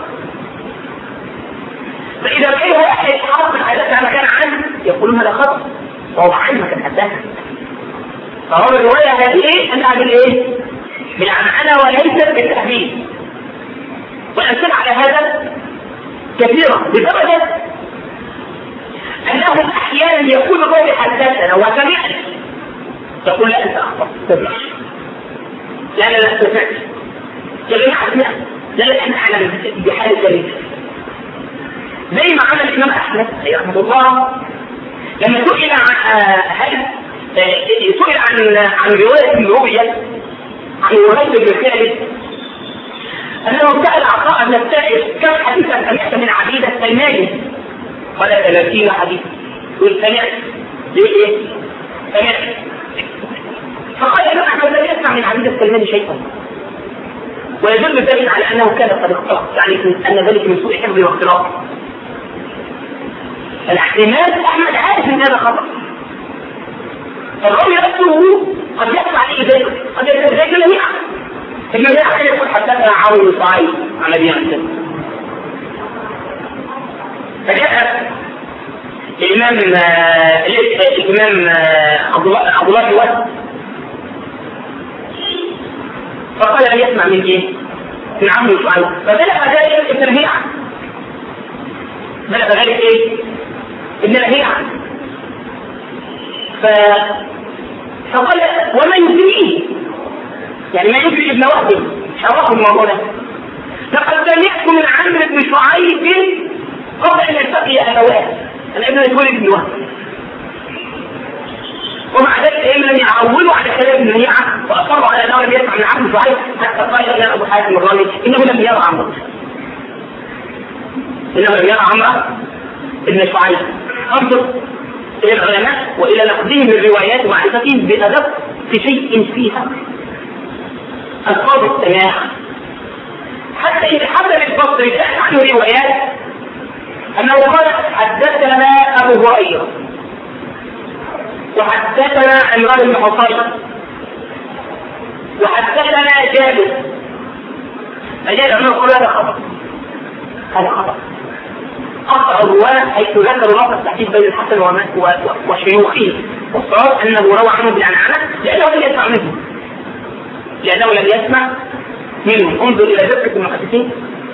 S1: فإذا كان واحد حاصل حدث ما كان عنه يقولون هذا خطأ وهو عنه ما كان حدثها. فهو الرواية هذه أنها بالإيه؟ بالعنعنة وليست بالتحديد. والأمثلة على هذا كثيرة بدرجة أنهم أحيانا يكون الراوي حدثنا وسمعت تقول لا أنت أخطأت تسمع لا سمعت يا جماعة سمعت لا احنا أعلم بحال الدليل زي ما عمل الإمام أحمد رحمه الله لما سئل عن رواية روية عن وهيب بن خالد أنه سأل عطاء بن السائب كم حديثا سمعت من عبيدة السلماني؟ قال 30 حديث. يقول سمعت ليه ايه؟ سمعت. فقال الإمام أحمد لم يسمع من عبيدة السلماني شيئا ويدل ذلك على أنه كان قد اختلط يعني أن ذلك من سوء حفظه واختلاط. الاحتمال أحمد عارف أن هذا خطأ. الراوي نفسه قد يسمع عليه ذلك قد يسمع ذلك لم يعرف. ابن أحمد يقول حدثنا عون بن صعيب عن أبي حسن. فجاء الإمام عبد الله الواسط فقال لم يسمع من ايه؟ من عمرو بن شعيب فبلغ ذلك ابن لهيعة. بلغ ذلك ايه؟ ابن لهيعة. فقال وما يدريه يعني ما يدري ابن وهب شرف الموضوع ده لقد سمعت من عمرو بن شعيب قبل ان يلتقي ابواه انا ابن يقول ابن وهب ومع ذلك لم يعولوا على كلام ابن لهيعة واصروا على انه لم يسمع من عمرو بن شعيب حتى قال لنا ابو حاتم الرازي انه لم يرى عمرو ابن شعيب. انظر الى العلماء والى نقدهم الروايات ومعرفتهم بادق في شيء فيها الفاظ السماع حتى إذا حصل البصري تأتي عنه روايات أنه قال حدثنا أبو هريرة وحدثنا عمران بن حصين وحدثنا جابر فجاء عمر يقول هذا خطأ أخطأ الرواة حيث ذكروا نقطة التحديث بين الحسن وشيوخه والصواب أنه روى عنه بالعنعنة لأنه لم يسمع منهم. انظر إلى دقة المحدثين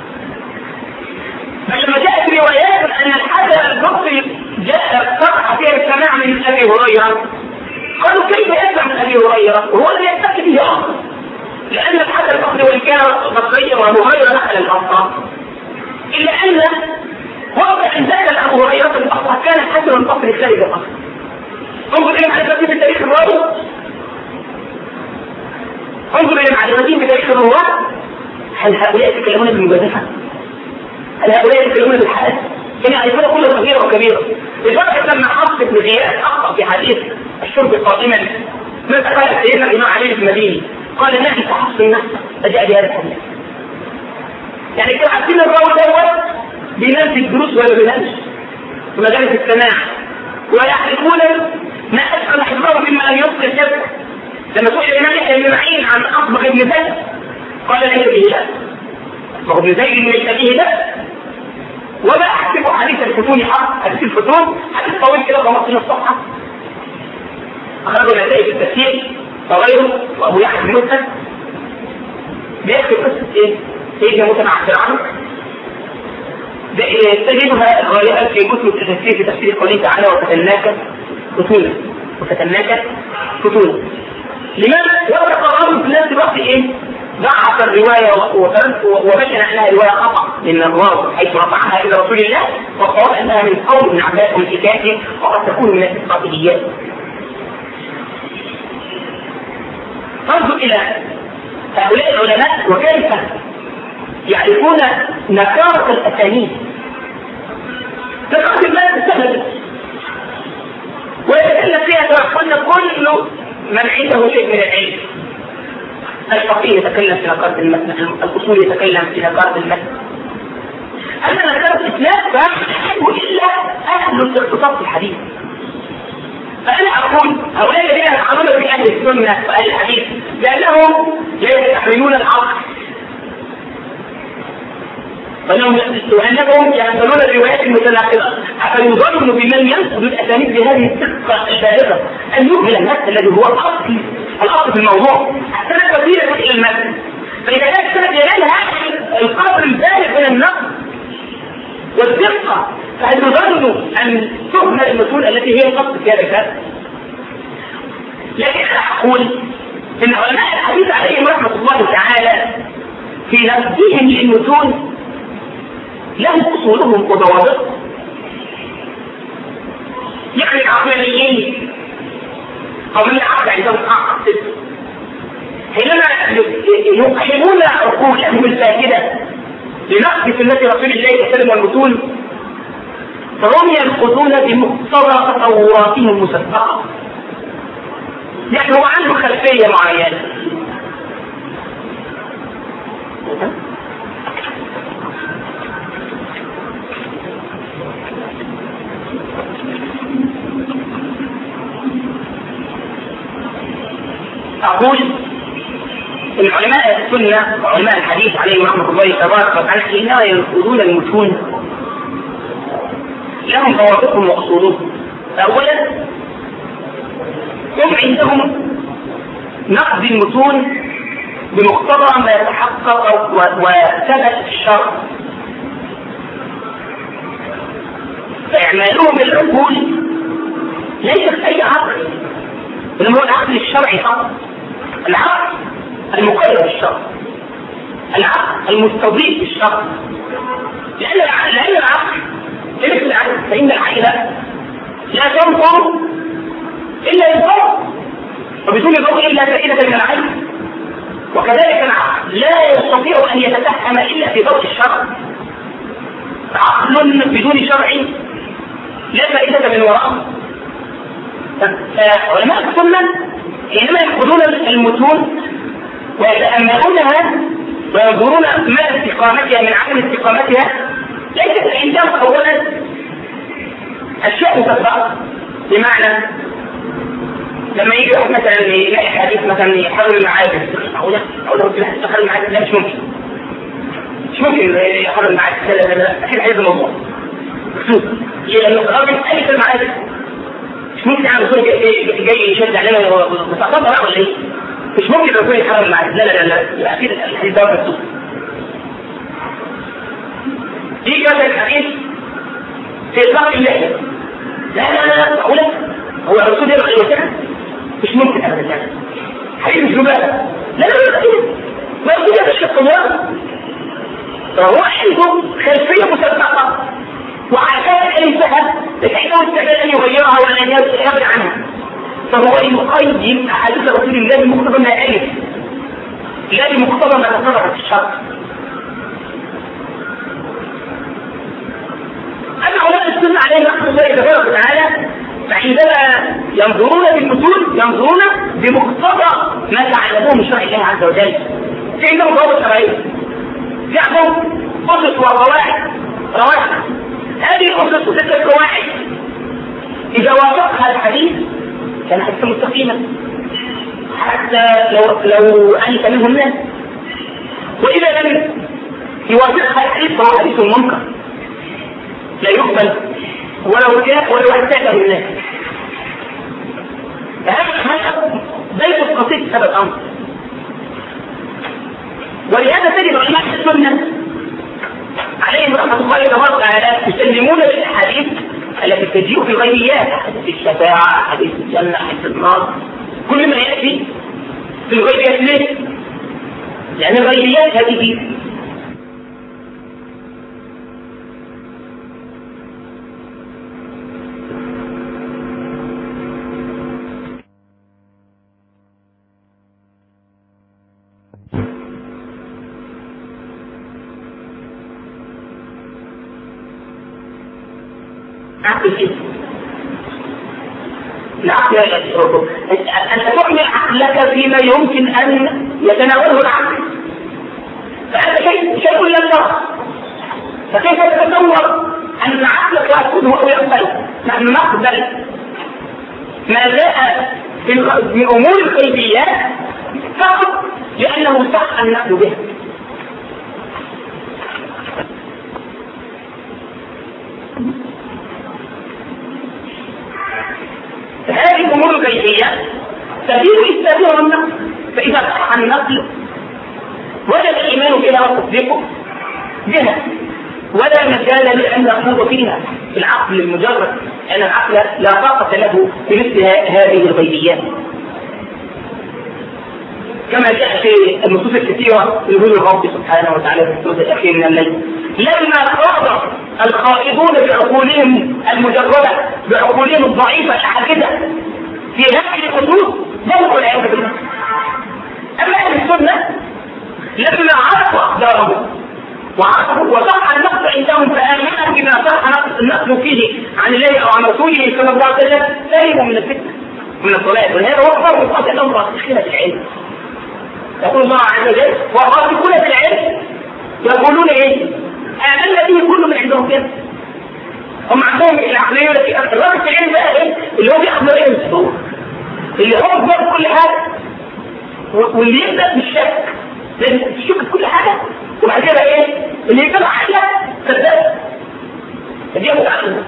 S1: فلما جاءت روايات أن الحسن البصري جاء صرح فيها السماع من أبي هريرة قالوا كيف يسمع من أبي هريرة وهو لم يستكت به أصلا لأن الحسن البصري وإن كان بصريا وأبو هريرة دخل الأصل إلا أن وقت أن دخل أبو هريرة الأصل كان الحسن البصري خارج الأصل. انظر إلى معرفتي في التاريخ الراوي انظر الى معرفتهم بتاريخ الرواه. هل هؤلاء يتكلمون بالمجازفه؟ هل هؤلاء يتكلمون بالحدث؟ كان يعرفون كل صغيره وكبيره، لدرجه لما حفص بن غياث اخطا في حديث الشرب قائما ماذا قال سيدنا الامام علي بن المديني؟ قال نهي حفص النفس فجاء بهذا الحديث. يعني كانوا عارفين الراوي دوت بينام في الدروس ولا بينامش في مجالس السماع، ويعرفون ما أدخل حفظه مما لم يذكر شبه. لما سئل الإمام يحيى بن معين عن أصبغ بن زيد قال ليس به لا، أصبغ بن زيد ليس به لا، ولا أحسب حديث الفتون حق. حديث الفتون حديث طويل كده 15 صفحة أخرجه النسائي في التفسير وغيره، وأبو يحيى بن مسلم بيحكي قصة إيه؟ سيدنا موسى مع فرعون. تجدها غالبا في كتب التفسير في تفسير قوله تعالى وفتناك فتونا، وفتناك فتونا. لماذا؟ وتقرروا في نفس الوقت ايه؟ ضعف الروايه وبين انها روايه خطا، لان الراوي حيث رفعها الى رسول الله وقال انها من قول ابن عباس والحكايه وقد تكون من الاسرائيليات. فانظر الى هؤلاء العلماء وكيف يعرفون نكارة الأسانيد. تقعد الناس تستهدف ويتكلم فيها ويقولنا كل من عنده شيء من العلم. الفقيه يتكلم في نكارة المتن، الأصول يتكلم في نكارة المتن. أما نكارة الإسلام فهو إلا أهل الاختصاص في الحديث. فأنا أقول هؤلاء الذين يعملون في أهل السنة وأهل الحديث لأنهم لا يستحملون العقل، وأنهم ينقلون الروايات المتناقضة، فيظن بمن ينقل الأسانيد بهذه الثقة البالغة أن يهمل المتن الذي هو الأصل في الموضوع. السند وسيلة إلى المتن، فإذا كان السند ينال القدر البالغ من النقد والدقة فهل يظن أن تهمل المتون التي هي القصد في هذا الكلام؟ لكن أقول إن علماء الحديث عليهم رحمة الله تعالى في نقدهم للمتون لهم أصولهم وضوابطهم. يعني العقلانيين أو من العقل عندهم عقل حينما يقحمون عقولهم الفاسدة لنقد سنة رسول الله صلى الله عليه وسلم والمتون فهم ينقضون بمقتضى تطوراتهم المسبقة. يعني هو عنده خلفية معينة أقول إن علماء السنة وعلماء الحديث عليهم رحمة الله تبارك وتعالى حينما ينقضون المتون لهم ضوابطهم وأصولهم. أولا هم عندهم نقد المتون بمقتضى ما يتحقق وثبت في الشرع، فإعمالهم العقول ليس أي عقل، إنما هو العقل الشرعي فقط، العقل المقيد بالشرع، العقل المستضيف بالشرع. لأن العقل كيف العقل؟ فإن العقل لا تنظر إلا الضوء، وبدون ضوء إلا فائدة من العقل. وكذلك العقل لا يستطيع أن يتفهم إلا في ضوء الشرع. عقل بدون شرع لا فائدة من وراءه. فعلماء السنة حينما يأخذون المتون ويتأملونها وينظرون مدى استقامتها من عدم استقامتها ليست عندهم أولا أشياء متفقة. بمعنى لما يجي مثلا يلاقي حديث مثلا يحرر المعادن أقول له يحرر المعادن، لا مش ممكن يحرر المعادن، لا أكيد حديث الموضوع لأنه الراجل ألف المعادن مش ممكن يعني يكون جاي يشد علينا وتعطبها بقى ولا ايه؟ مش ممكن يكون يتحرر معاك. لا اكيد الحديث ده مكتوب. دي كذا الحديث في اطلاق اللحيه. لا معقوله؟ هو الرسول يبقى يوسعها؟ مش ممكن ابدا. حديث مش مبالغ. لا ما الرسول يبقى شيء طوال. فهو عنده خلفيه مسبقه وعشان الفهم لكنه استعداد ان يغيرها ولا ان يبعد عنها، فهو يقيم احاديث رسول الله بمقتضى ما الف لا بمقتضى ما تصرف في الشرع. أما علماء السنة عليهم رحمة الله تبارك وتعالى فعندما ينظرون في الأصول ينظرون بمقتضى ما تعلموه من شرع الله عز وجل. في عندهم ضوابط شرعية، في عندهم أسس وقواعد رواتب. هذه الأسس وتلك القواعد إذا وافقها الحديث كان حديثا مستقيما حتى لو أنت منه الناس، وإذا لم يوافقها الحديث فهو حديث منكر لا يقبل ولو احتاجه الناس. هذا بيت القصيد هذا الأمر. ولهذا تجد علماء السنة عليهم رحمة الله تبارك وتعالى يسلمون بالأحاديث التي تجيء في الغيبيات، حديث الشفاعة، حديث الجنة، حديث النار، كل ما يأتي في الغيبيات. ليه؟ لأن الغيبيات هذه العقل أن تعمل عقلك فيما يمكن أن يتناوله العقل، فهذا شيء لم يرى. فكيف تتصور أن عقلك يأخذه أو يقبل؟ نحن نقبل ما جاء من أمور الغيبيات فقط لأنه صح أن نأخذ به. هذه الأمور الغيبية تبين إثباتها والنقل، فإذا صح النقل وجب الإيمان بها والتصديق بها، ولا مجال لأن نخوض فيها في العقل المجرد، لأن العقل لا طاقة له بمثل هذه الغيبيات، كما جاء في النصوص الكثيرة في نزول الرب سبحانه وتعالى في الثلث الأخير من الليل. لما خاض الخائضون بعقولهم المجردة بعقولهم الضعيفة العاجزة في هذه الخصوص ضوء العياذ بالله. أما أهل السنة لما عرفوا أقدارهم وعرفوا وصح النقل عندهم فآمنوا بما صح النقل فيه عن الله أو عن رسوله صلى الله عليه وسلم سلموا من الفتنة من الضلال. وهذا هو فرق القاتل الأمر راسخين في العلم. يقول الله عز وجل والراسخون في العلم يقولون ايه؟ آمنا به كل من عندهم كده. هم عندهم العقلية التي الراسخ في العلم بقى ايه؟ اللي هو بياخد ايه الصور اللي هو بياخد كل حاجة، واللي يبدأ بالشك لازم تشك في كل حاجة، وبعد كده ايه؟ اللي يطلع حاجة صدق دي متعلمة.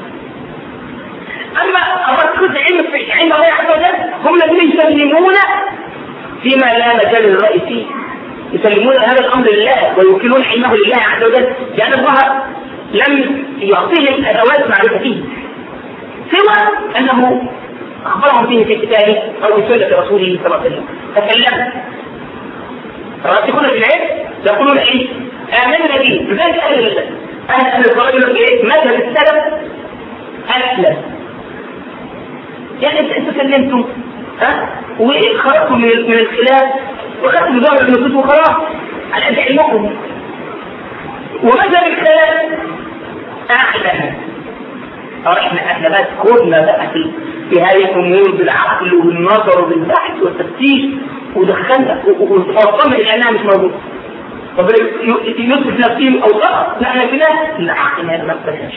S1: أما الراسخ في العلم في عند الله عز وجل هم الذين يسلمون فيما لا مجال للرأي فيه، يسلمون هذا الأمر لله ويوكلون علمه لله عز وجل، لأن الله لم يعطيهم أدوات معرفته سوى أنه أخبرهم فيه في كتابه أو في سنة رسوله صلى الله عليه وسلم. تكلم الراسخون في العلم يقولون إيه؟ آمنا به. لذلك أهل الضلال يقولون إيه؟ مذهب السلف أسلم، يعني أنتم سلمتم وخرجتم من الخلاف وخدتم ظاهر النصوص وخلاص على قد علمكم، ومذهب الخلاف أعلى. احنا بس كنا بقى في هذه الامور بالعقل والنظر وبالبحث والتفتيش ودخلنا ووصلنا الى انها مش موجوده. طب يثبت نفسه او لا احنا في ناس العقل ما نقبلهاش.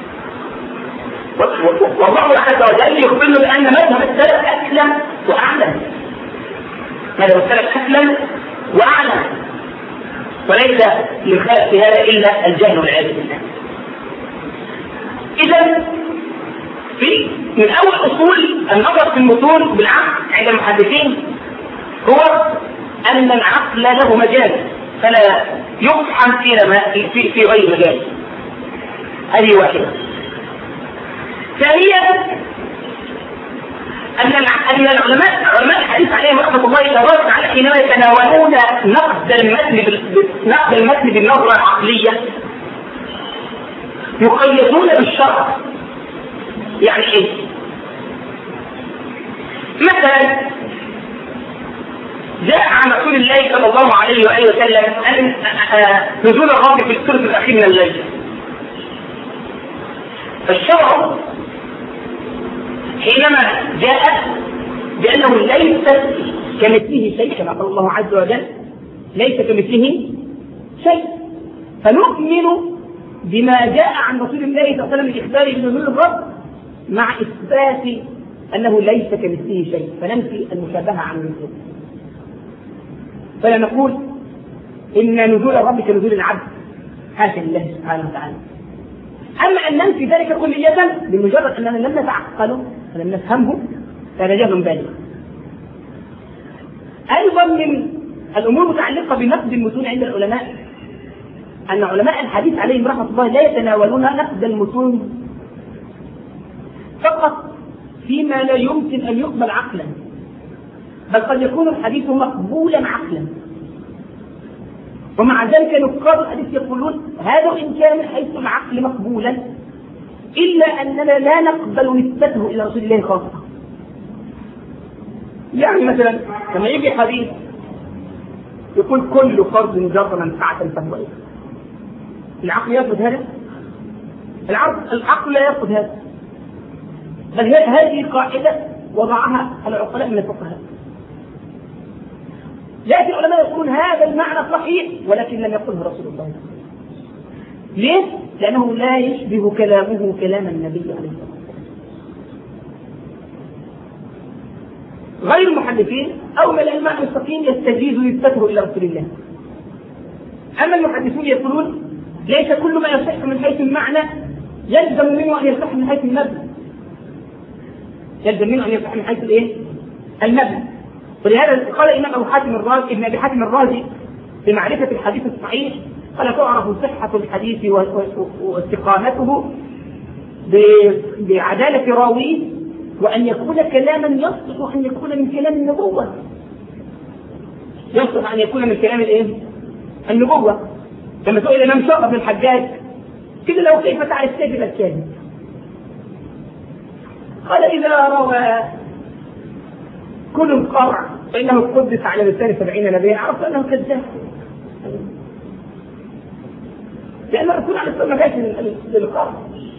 S1: والله عز وجل يخبرنا بان مذهب السلف اسلم واعلم. مذهب السلف اسلم واعلم، وليس للخلق في هذا الا الجهل والعياذ بالله. إذا من أول أصول النظر في المتون بالعقل عند المحدثين هو أن العقل له مجال فلا يقحم في غير مجال. هذه واحدة. ثانيا أن علماء الحديث عليهم رحمة الله تبارك وتعالى حينما يتناولون نقد المتن بالنظرة العقلية يقيدون بالشرع. يعني ايه؟ مثلا جاء عن رسول الله صلى الله عليه وآله وسلم أن نزول الرب في الثلث الأخير من الليل. فالشرع حينما جاء بأنه ليس كمثله شيء كما قال الله عز وجل ليس كمثله شيء، فنؤمن بما جاء عن رسول الله صلى الله عليه وسلم الإخبار بنزول الرب مع إثبات أنه ليس كمثله شيء، فننفي المشابهة عن مثله. فلا نقول إن نزول الرب كنزول العبد، حاشا لله سبحانه وتعالى. أما أن ننفي ذلك كلية بمجرد أننا لم نتعقله ولم نفهمه فهذا جهل بالغ. أيضا من الأمور المتعلقة بنقد المتون عند العلماء أن علماء الحديث عليهم رحمة الله لا يتناولون نقد المتون فقط فيما لا يمكن أن يقبل عقلا، بل قد يكون الحديث مقبولا عقلا، ومع ذلك نقاد الحديث يقولون هذا إن كان من حيث العقل مقبولا إلا أننا لا نقبل نسبته إلى رسول الله خاصة. يعني مثلا لما يجي حديث يقول كل فرد جر منفعة فهو إيه؟ العقل يرفض هذا؟ العقل لا يرفض هذا، بل هذه قاعدة وضعها العقلاء من الفقهاء. لكن العلماء يقولون هذا المعنى صحيح ولكن لم يقله رسول الله. ليه؟ لأنه لا يشبه كلامه كلام النبي عليه الصلاة والسلام. غير المحدثين أو من العلماء المستقيم يستجيز نسبته إلى رسول الله. أما المحدثون يقولون ليس كل ما يصح من حيث المعنى يلزم منه أن يصح من حيث المبنى. يلزم منه أن يصح من حيث الإيه؟ المبنى. ولهذا قال الإمام ابن أبي حاتم الرازي في معرفة الحديث الصحيح قال تعرف صحة الحديث واستقامته بعدالة راويه وأن يكون كلاما يصلح أن يكون من كلام النبوة. يصلح أن يكون من كلام الإيه؟ النبوة. لما سئل الإمام شعبة بن الحجاج كده لو كيف تعرف كذب الكاذب؟ قال إذا روى كل قرع فإنه قدس على لسان 70 نبيا عرفت أنه كذاب، لأن الرسول عليه الصلاة والسلام ما جاش للقرع.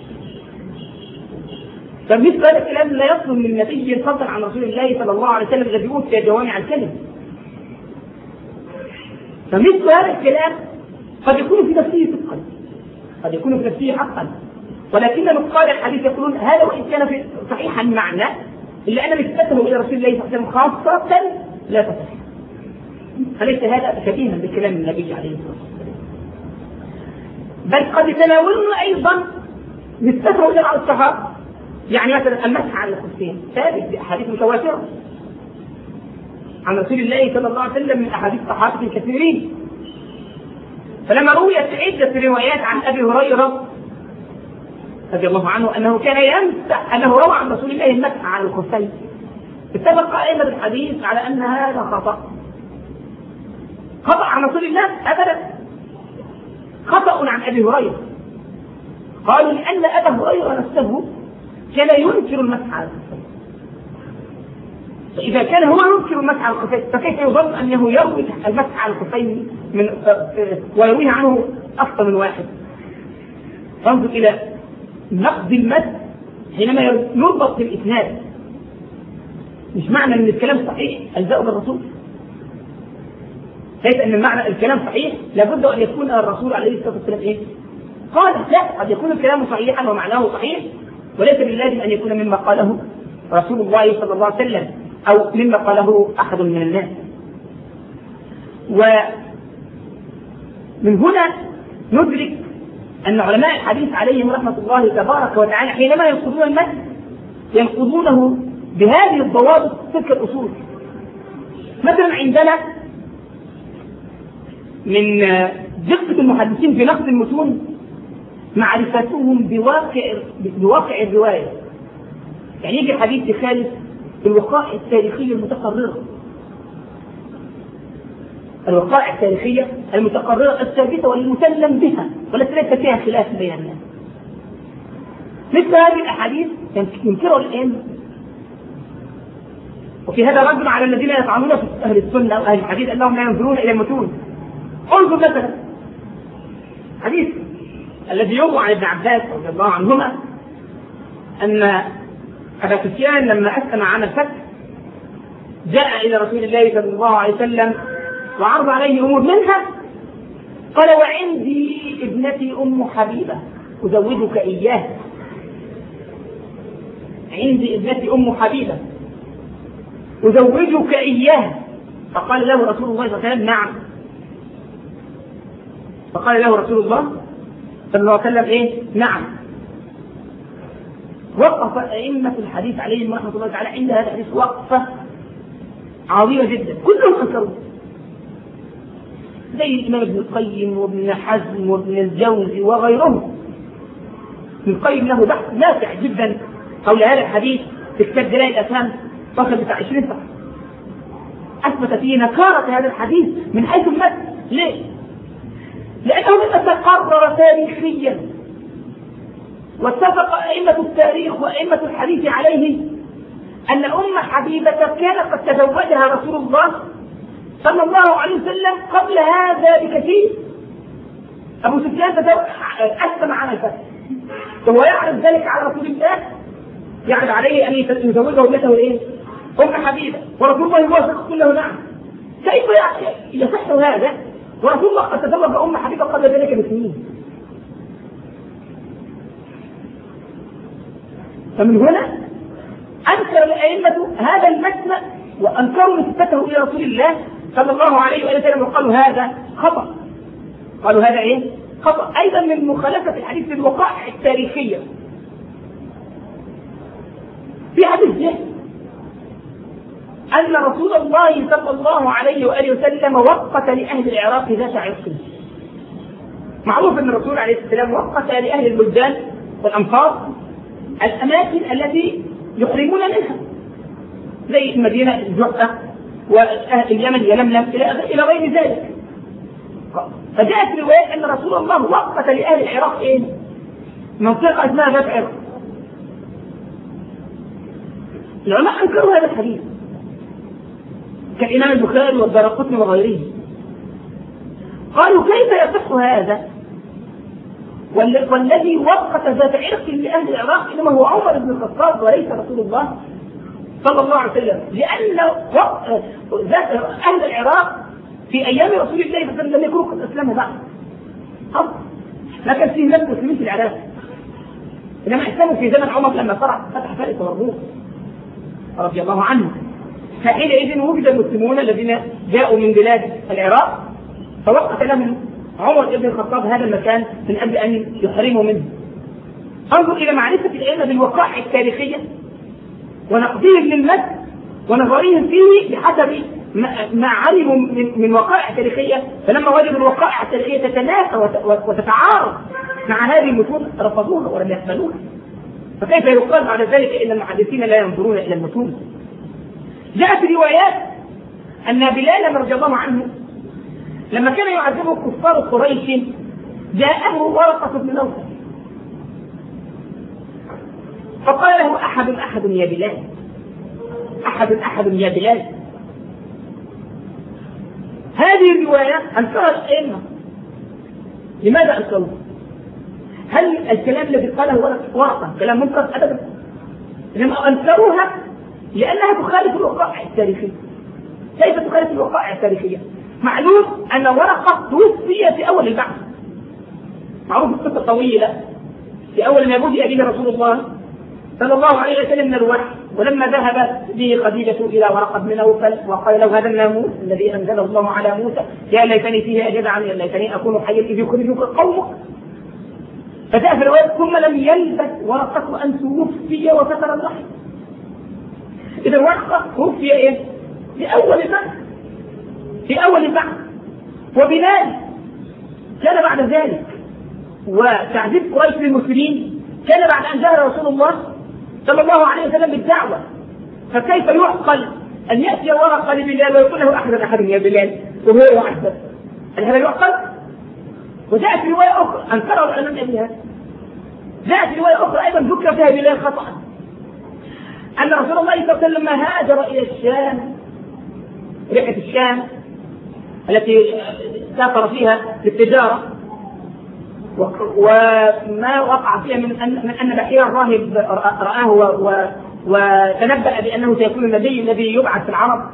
S1: فمثل هذا الكلام لا يصل من نبي فضلا عن رسول الله صلى الله عليه وسلم الذي أوتي جوامع الكلم. فمثل هذا الكلام قد يكون في نفسه صدقا قد يكون في نفسه حقا، ولكن نقاد الحديث يقولون هذا وإن كان صحيحا معنى إلا أن نسبته إلى رسول الله صلى الله عليه وسلم خاصة لا تصح، فليس هذا شبيها بكلام النبي عليه الصلاة والسلام. بل قد يتناولون أيضا نسبته إلى بعض الصحابة، يعني مثلا المسح على الخفين ثابت بأحاديث متواترة عن رسول الله صلى الله عليه وسلم من أحاديث صحابة كثيرين. فلما رويت عدة روايات عن أبي هريرة رضي الله عنه أنه كان يمسح أنه روى عن رسول الله المسح على الخفين، اتفق أئمة الحديث على أن هذا خطأ عن رسول الله أبدا، خطأ عن أبي هريرة. قالوا لأن أبا هريرة نفسه كان ينكر المسح على الخفين، فإذا كان هو ينكر المسح على الخفين فكيف يظن أنه يروي المسح على الخفين ويرويه عنه أكثر من واحد؟ فانظر إلى نقد المد حينما يربط بالإسناد، مش معنى أن الكلام صحيح ألزأه بالرسول، ليس أن المعنى الكلام صحيح لابد أن يكون الرسول عليه الصلاة والسلام إيه؟ قال لا، قد يكون الكلام صحيحا ومعناه صحيح وليس باللازم أن يكون مما قاله رسول الله صلى الله عليه وسلم أو مما قاله أحد من الناس. ومن هنا ندرك أن علماء الحديث عليهم رحمة الله تبارك وتعالى حينما ينقضون المتن ينقضونه بهذه الضوابط تلك الأصول. مثلا عندنا من دقة المحدثين في نقد المتون معرفتهم بواقع الرواية، يعني يجي حديث يخالف الوقائع التاريخية المتقررة، الوقائع التاريخية المتقررة الثابتة والمسلم بها والتي ليس فيها خلاف بين الناس. مثل هذه الأحاديث ينكرها الآن وفي هذا رد على الذين يطعنون في أهل السنة أو أهل الحديث أنهم لا ينظرون إلى المتون. انظر مثلا حديث الذي يروى عن ابن عباس رضي الله عنهما أن أبا سفيان لما أسلم عام الفتح جاء إلى رسول الله صلى الله عليه وسلم وعرض عليه أمور منها قال: وعندي ابنتي أم حبيبة أزوجك إياها. عندي ابنتي أم حبيبة أزوجك إياها. فقال له رسول الله صلى الله عليه وسلم: نعم. فقال له رسول الله صلى الله عليه وسلم: إيه؟ نعم. وقف أئمة الحديث عليهم رحمة الله تعالى عند هذا الحديث وقفة عظيمة جدا، كلهم أنكروه، زي الإمام ابن القيم وابن حزم وابن الجوزي وغيرهم. ابن القيم له بحث نافع جدا حول هذا الحديث في كتاب دلائل الأفهام فصل بتاع 20 صفحة، أثبت فيه نكارة هذا الحديث من حيث المتن. ليه؟ لأنه مما تقرر تاريخيا واتفق أئمة التاريخ وأئمة الحديث عليه أن أم حبيبة كان قد تزوجها رسول الله صلى الله عليه وسلم قبل هذا بكثير. أبو سفيان أسلم عام الفتح وهو يعرض ذلك على رسول الله، يعرض عليه أن يزوجه ابنته إيه؟ أم حبيبة، ورسول الله يوافق كله نعم. كيف يصح هذا ورسول الله قد تزوج أم حبيبة قبل ذلك بسنين؟ فمن هنا أنكر الأئمة هذا المتن وأنكروا نسبته إلى رسول الله صلى الله عليه وسلم وقالوا هذا خطأ. قالوا هذا إيه؟ خطأ. أيضا من مخالفة الحديث للوقائع التاريخية. في حديث جه أن رسول الله صلى الله عليه وآله وسلم وقت لأهل العراق ذات عرق. معروف أن الرسول عليه السلام وقت لأهل البلدان والأمصار الأماكن التي يحرمون منها، زي المدينة الجحفة واليمن يلملم إلى غير ذلك. فجاءت رواية أن رسول الله وقت لأهل العراق إيه؟ منطقة اسمها ذات عرق. العلماء أنكروا هذا الحديث كالإمام البخاري والدارقطني وغيره. قالوا كيف يصح هذا والذي وقت ذات عرق لأهل العراق إنما هو عمر بن الخطاب وليس رسول الله صلى الله عليه وسلم، لأن أهل العراق في أيام رسول الله صلى الله عليه وسلم لم يكونوا قد أسلموا بعد. ما كان فيه ناس مسلمين في العراق، إنما أسلموا في زمن عمر لما فتح فارس والروم رضي الله عنه. فحينئذ وجد المسلمون الذين جاءوا من بلاد العراق فوقت لهم عمر بن الخطاب هذا المكان من أجل أن يحرموا منه. انظر إلى معرفة الأئمة بالوقائع التاريخية ونقدهم للمتن ونظرهم فيه بحسب ما علموا من وقائع تاريخية. فلما وجدوا الوقائع التاريخية تتنافى وتتعارض مع هذه المتون رفضوها ولم يقبلوها. فكيف يقال بعد ذلك إن المحدثين لا ينظرون إلى المتون؟ جاءت روايات أن بلال رضي الله عنه لما كان يعذبه كفار قريش جاءه ورقة بن نوفل فقال له: أحد يا بلال، أحد يا بلال. هذه الرواية أنكرها الأئمة. لماذا أنكروها؟ هل الكلام الذي قاله ورقة كلام منكر؟ أبدا. إنما أنكروها لأنها تخالف الوقائع التاريخية. كيف تخالف الوقائع التاريخية؟ معلوم أن ورقة توفي في أول البعث، معروف القصة طويلة. في أول ما بدأ به رسول الله صلى الله عليه وسلم من الوحي، ولما ذهبت به خديجة إلى ورقة بن نوفل وقال له: هذا الناموس الذي أنزله الله على موسى، يا ليتني فيه أجدع، يا ليتني أكون حيا إذ يخرجك قومك. فجاء في الرواية: ثم لم يلبث ورقة أن توفي وفتر الوحي. إذا ورقة توفي إيه؟ في أول البعث. وبلال كان بعد ذلك، وتعذيب قريش للمسلمين كان بعد أن جاء رسول الله صلى الله عليه وسلم بالدعوة. فكيف يعقل أن يأتي ورقة لبلال ويقول له: أحد يا بلال، وهو يعذب؟ هل هذا يعقل؟ وجاءت رواية أخرى أنكرها العلماء بها. جاءت رواية أخرى أيضا ذكر فيها بلال خطأ، أن رسول الله صلى الله عليه وسلم لما هاجر إلى الشام، رحلة الشام التي سافر فيها للتجارة، وما وقع فيها من أن بحير الراهب رآه وتنبأ بأنه سيكون النبي الذي يبعث في العرب.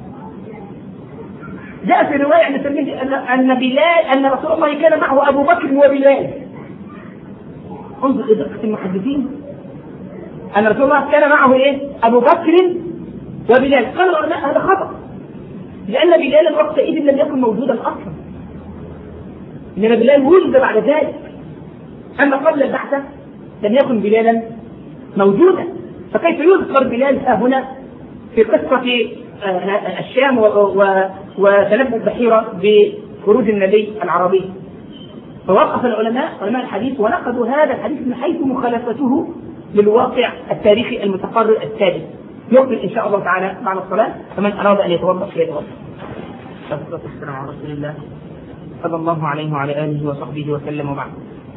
S1: جاء في رواية أن رسول الله كان معه أبو بكر وبلال. انظر إلى دقة المحدثين، أن رسول الله كان معه أبو بكر وبلال. قال العلماء هذا خطأ، لأن بلالا وقتئذ لم يكن موجودا أصلا، إنما بلال ولد بعد ذلك. أما قبل البعثة لم يكن بلالا موجودا، فكيف يذكر بلال هنا في قصة الشام وتنبؤ البحيرة بخروج النبي العربي؟ فوقف العلماء علماء الحديث ونقدوا هذا الحديث من حيث مخالفته للواقع التاريخي المتقرر الثابت. نكمل إن شاء الله تعالى بعد الصلاة، فمن أراد أن يتوضأ فليتوضأ. والسلام على رسول الله صلى الله عليه وعلى آله وصحبه وسلم. وبعد.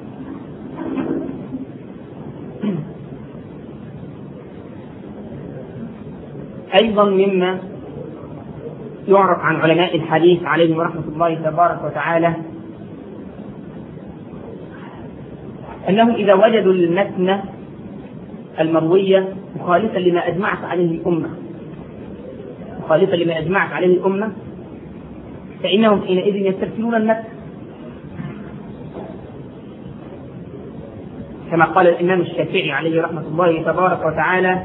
S1: أيضا مما يعرف عن علماء الحديث عليهم رحمة الله تبارك وتعالى أنهم إذا وجدوا المتن المروية مخالفا لما أجمعت عليه الأمة، فإنهم حينئذ يسترسلون المتن، كما قال الإمام الشافعي عليه رحمة الله تبارك وتعالى: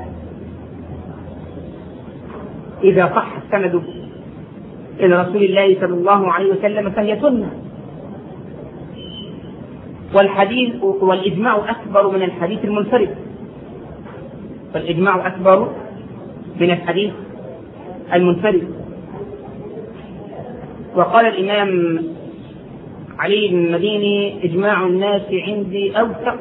S1: إذا صح السند إلى رسول الله صلى الله عليه وسلم فهي سنة، والإجماع أكبر من الحديث المنفرد. وقال الإمام علي بن المديني: إجماع الناس عندي أوثق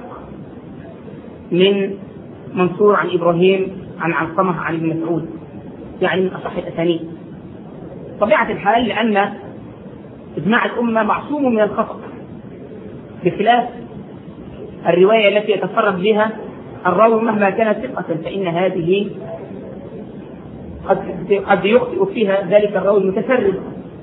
S1: من منصور عن إبراهيم عن علقمة عن ابن مسعود، يعني من أصح الأسانيد. طبيعة الحال لأن إجماع الأمة معصوم من الخطأ، بخلاف الرواية التي يتفرد بها الراوي مهما كانت ثقة، فإن هذه قد يخطئ فيها ذلك الراوي المتسرد.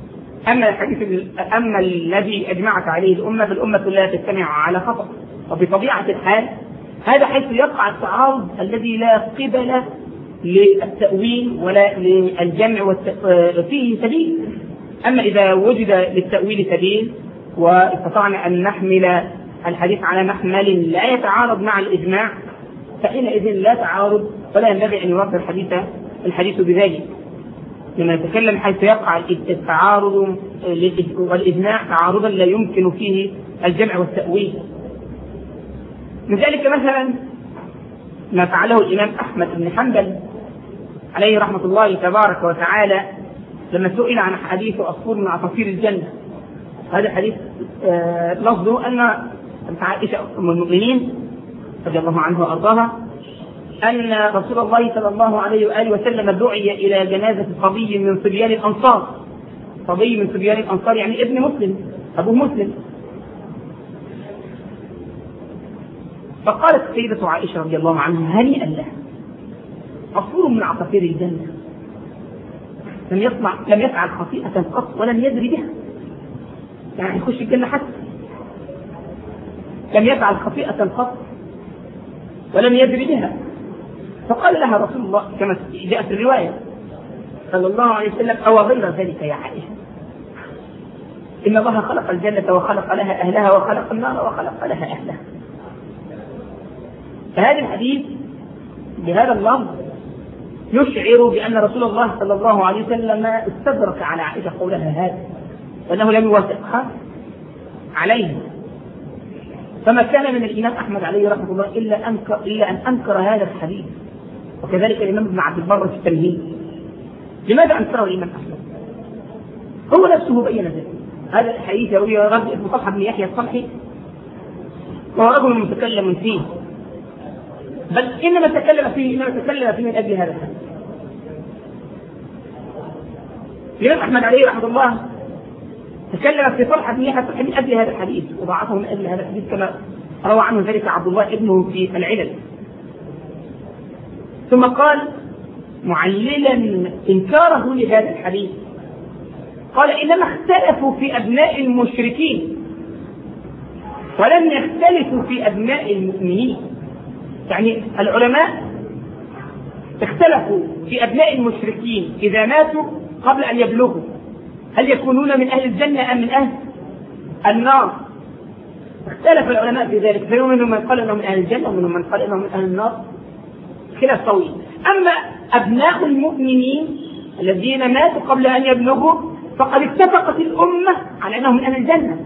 S1: أما الذي أجمعت عليه الأمة، فالأمة لا تجتمع على خطأ. وبطبيعة الحال هذا حيث يقع التعارض الذي لا قبل للتأويل ولا للجمع فيه سبيل. أما إذا وجد للتأويل سبيل واستطعنا أن نحمل الحديث على محمل لا يتعارض مع الإجماع، فحينئذ لا تعارض ولا ينبغي أن يرد الحديث بذلك. لما نتكلم حيث يقع التعارض والإجماع تعارضا لا يمكن فيه الجمع والتأويل. من ذلك مثلا ما فعله الإمام أحمد بن حنبل عليه رحمة الله تبارك وتعالى لما سئل عن حديث عصفور من عصافير الجنة. هذا الحديث لفظه أن عائشة أم المؤمنين رضي الله عنها وأرضاها أن رسول الله صلى الله عليه وآله وسلم دعي إلى جنازة صبي من صبيان الأنصار، يعني ابن مسلم أبوه مسلم. فقالت السيدة عائشة رضي الله عنها: هنيئا له، عصفور من عصافير الجنة لم يفعل خطيئة قط ولم يدري بها، يعني يخش الجنة حتى لم يفعل خطيئة قط ولم يدري بها. فقال لها رسول الله كما جاء في الرواية صلى الله عليه وسلم: أو غير ذلك يا عائشة، إن الله خلق الجنة وخلق لها أهلها وخلق النار وخلق لها أهلها. فهذا الحديث بهذا اللفظ يشعر بأن رسول الله صلى الله عليه وسلم استدرك على عائشة قولها هذا، وأنه لم يوافقها عليه. فما كان من الإمام أحمد عليه رحمه الله إلا أن أنكر هذا الحديث، وكذلك الإمام ابن عبد البر في التمهيد. لماذا أنكره الإمام أحمد؟ هو نفسه بين ذلك. هذا الحديث يروي رجل اسمه طلحة بن يحيى الصلحي، وهو رجل متكلم فيه، بل إنما تكلم فيه من أجل هذا الحديث. الإمام أحمد عليه رحمه الله تكلم في طلحة بن يحيى الصلحي من أجل هذا الحديث، وضعفه من أجل هذا الحديث كما روى عنه ذلك عبد الله ابنه في العلل. ثم قال معللا إنكاره لهذا الحديث، قال إنما اختلفوا في أبناء المشركين ولم يختلفوا في أبناء المؤمنين. يعني العلماء اختلفوا في أبناء المشركين إذا ماتوا قبل أن يبلغوا هل يكونون من أهل الجنة أم من أهل النار. اختلف العلماء في ذلك، فمنهم من قال انهم من اهل الجنه ومنهم من قال انهم من اهل النار، خلاف طويل. اما ابناء المؤمنين الذين ماتوا قبل ان يبلغوا فقد اتفقت الامه على انهم من اهل الجنه.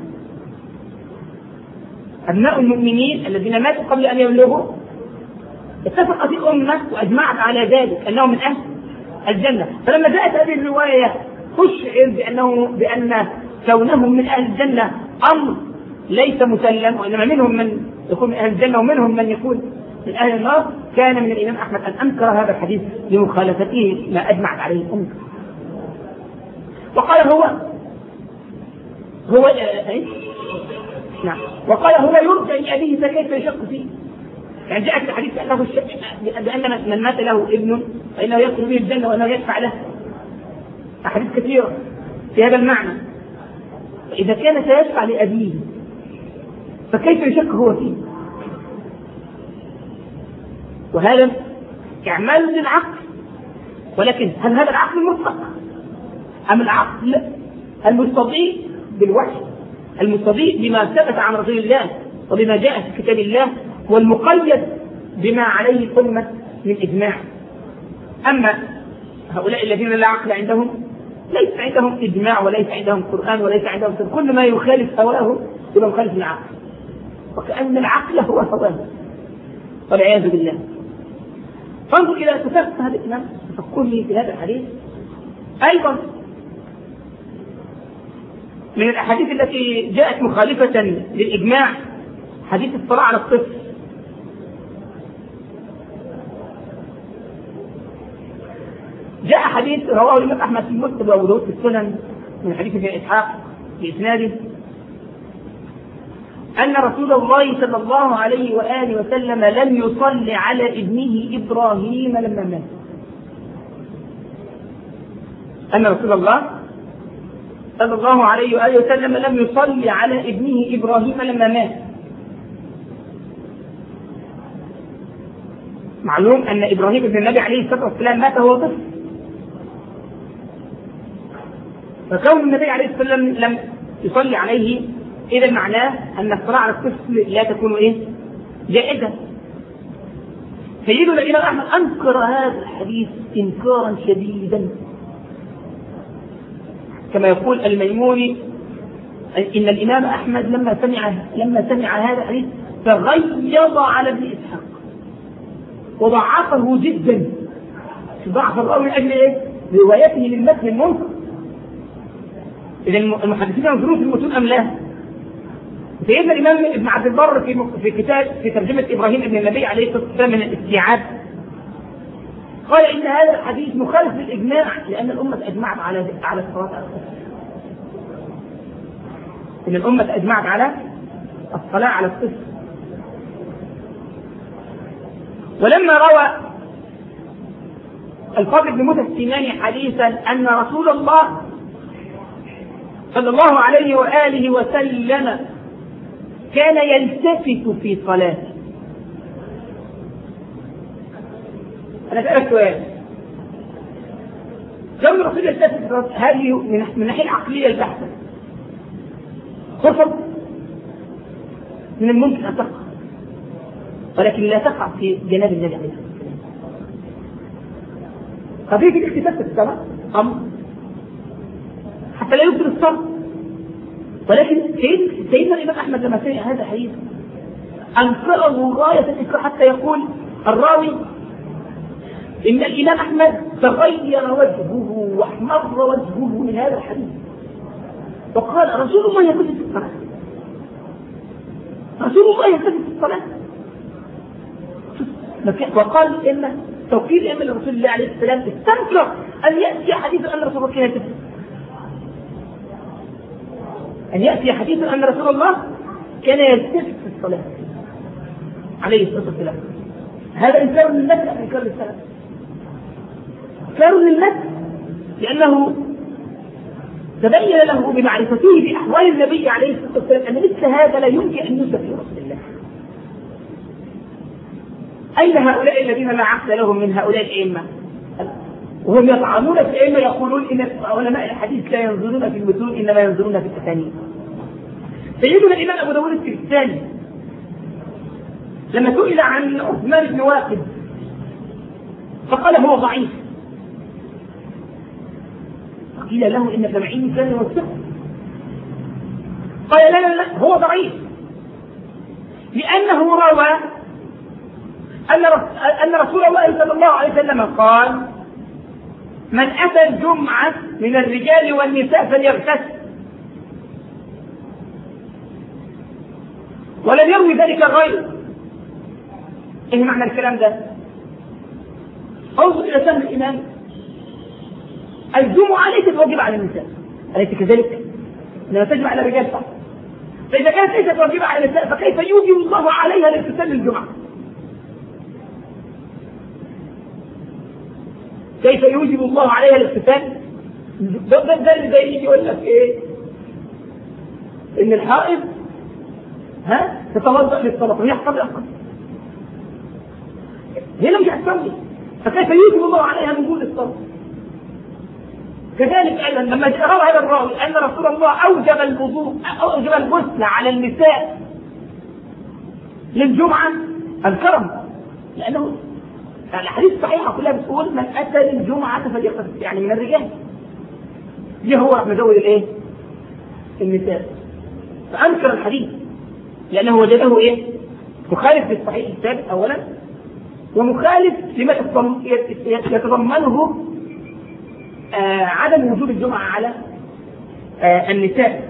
S1: ابناء المؤمنين الذين ماتوا قبل ان يبلغوا اتفقت الامه واجمعت على ذلك انهم من اهل الجنه. فلما جاءت هذه الروايه تشعر بان كونهم من اهل الجنه امر ليس مسلم، وإنما منهم من يكون من أهل الجنة ومنهم من يكون من أهل النار، كان من الإمام أحمد أن أنكر هذا الحديث لمخالفته ما أجمعت عليه الأمة. وقال وقال هو يرجع لأبيه فكيف يشق فيه. يعني جاءت الحديث بأن من مات له ابن فإنه يدخل به الجنة وأنه يدفع له. أحاديث كثيرة في هذا المعنى. إذا كان سيدفع لأبيه فكيف يشك هو فيه؟ وهذا إعمال للعقل، ولكن هل هذا العقل المطلق أم العقل المستضيء بالوحي، المستضيء بما ثبت عن رسول الله وبما جاء في كتاب الله، والمقيد بما عليه الأمة من إجماع؟ أما هؤلاء الذين لا عقل عندهم ليس عندهم إجماع وليس عندهم قرآن وليس عندهم كل ما يخالف هواه يبقى مخالف العقل، وكأن العقل هو هواه والعياذ بالله. فانظر إلى تفكر هذا الإمام تفكره في هذا الحديث. أيضا من الأحاديث التي جاءت مخالفة للإجماع حديث الصلاة على الطفل. جاء حديث رواه الإمام أحمد في المسند وأبو داود في السنن من حديث ابن إسحاق بإسناده أن رسول الله صلى الله عليه وآله وسلم لم يصلي على ابنه إبراهيم لما مات. أن رسول الله صلى الله عليه وآله وسلم لم يصلي على ابنه إبراهيم لما مات. معلوم أن إبراهيم ابن النبي عليه الصلاة والسلام مات وهو طفل، فكون النبي عليه الصلاة والسلام لم يصلي عليه إذا معناه أن الصلاة على الطفل لا تكون جائزة. سيدنا الإمام أحمد أنكر هذا الحديث إنكارا شديدا، كما يقول الميموني إن الإمام أحمد لما سمع هذا الحديث تغيظ على ابن إسحاق وضعفه جدا. ضعف الراوي من أجل روايته للمتن المنكر. إذا المحدثين ينظرون في المتون أم لا؟ سيدنا الإمام ابن عبد البر في كتاب في ترجمة إبراهيم ابن النبي عليه الصلاة والسلام من الاستيعاب قال إن هذا الحديث مخالف للإجماع لأن الأمة أجمعت على الصلاة على الطفل. إن الأمة أجمعت على الصلاة على الطفل. ولما روى الفضل بن موسى السيناني حديثا أن رسول الله صلى الله عليه وآله وسلم كان يلتفت في صلاته. أنا أسألك سؤال، كم الرسول يلتفت هذه من الناحية العقلية البحتة ترفض؟ من الممكن أن تقع، ولكن لا تقع في جناب النبي عليه الصلاة والسلام. قضية الاختفاء في الصلاة أمر حتى لا يبطل الصلاة، ولكن سيدنا الإمام أحمد لما سمع هذا الحديث أنكره غاية الإنكار حتى يقول الراوي إن الإمام أحمد تغير وجهه واحمر وجهه من هذا الحديث، وقال رسول الله يلتفت في الصلاة، رسول الله يلتفت في الصلاة. وقال إن توكيل الإمام لرسول الله عليه السلام استنكر أن يأتي حديث أن رسول الله يلتفت، أن يأتي حديث أن رسول الله كان يلتفت في الصلاة عليه الصلاة والسلام. هذا إنكار من النفس أم إنكار للسلف؟ إنكار للنفس، لأنه تبين له بمعرفته بأحوال النبي عليه الصلاة والسلام أن مثل هذا لا يمكن أن يوجد في رسول الله. أين هؤلاء الذين لا عقل لهم من هؤلاء الأئمة؟ وهم يطعنون في الأئمة، يقولون إن علماء الحديث لا ينظرون في المتون إنما ينظرون في الأسانيد. سيدنا الإمام أبو داود السجستاني لما سئل عن عثمان بن واقد فقال هو ضعيف، قيل له إن ابن معين كان يوثقه، قال لا هو ضعيف، لأنه روى أن رسول الله صلى الله عليه وسلم قال: من أتى الجمعة من الرجال والنساء فليغتسل، ولم يروي ذلك غيره. إيه معنى الكلام ده؟ انظر إلى سهم الإمام، الجمعة ليست واجبة على النساء، أليس كذلك؟ إنما تجب على الرجال فقط. فإذا كانت ليست واجبة على النساء فكيف يوجب الله عليها الاغتسال للجمعة؟ كيف يوجب الله عليها الاغتسال؟ ده اللي يجي يقول لك ايه؟ ان الحائض تتوضا للصلاه وهي حصل اصلا، هي مش هتصلي، فكيف يوجب الله عليها من وجود الصلاه؟ كذلك ايضا لما روى هذا الراوي ان رسول الله اوجب الوضوء او اوجب الغسل على النساء للجمعه الكرم، لانه الحديث الصحيحه كلها بتقول من اتى للجمعه فليغتسل، يعني من الرجال. ليه هو راح مزود الايه؟ النساء. فانكر الحديث لانه وجده ايه؟ مخالف للصحيح الثابت اولا، ومخالف لما يتضمنه عدم وجوب الجمعه على النساء.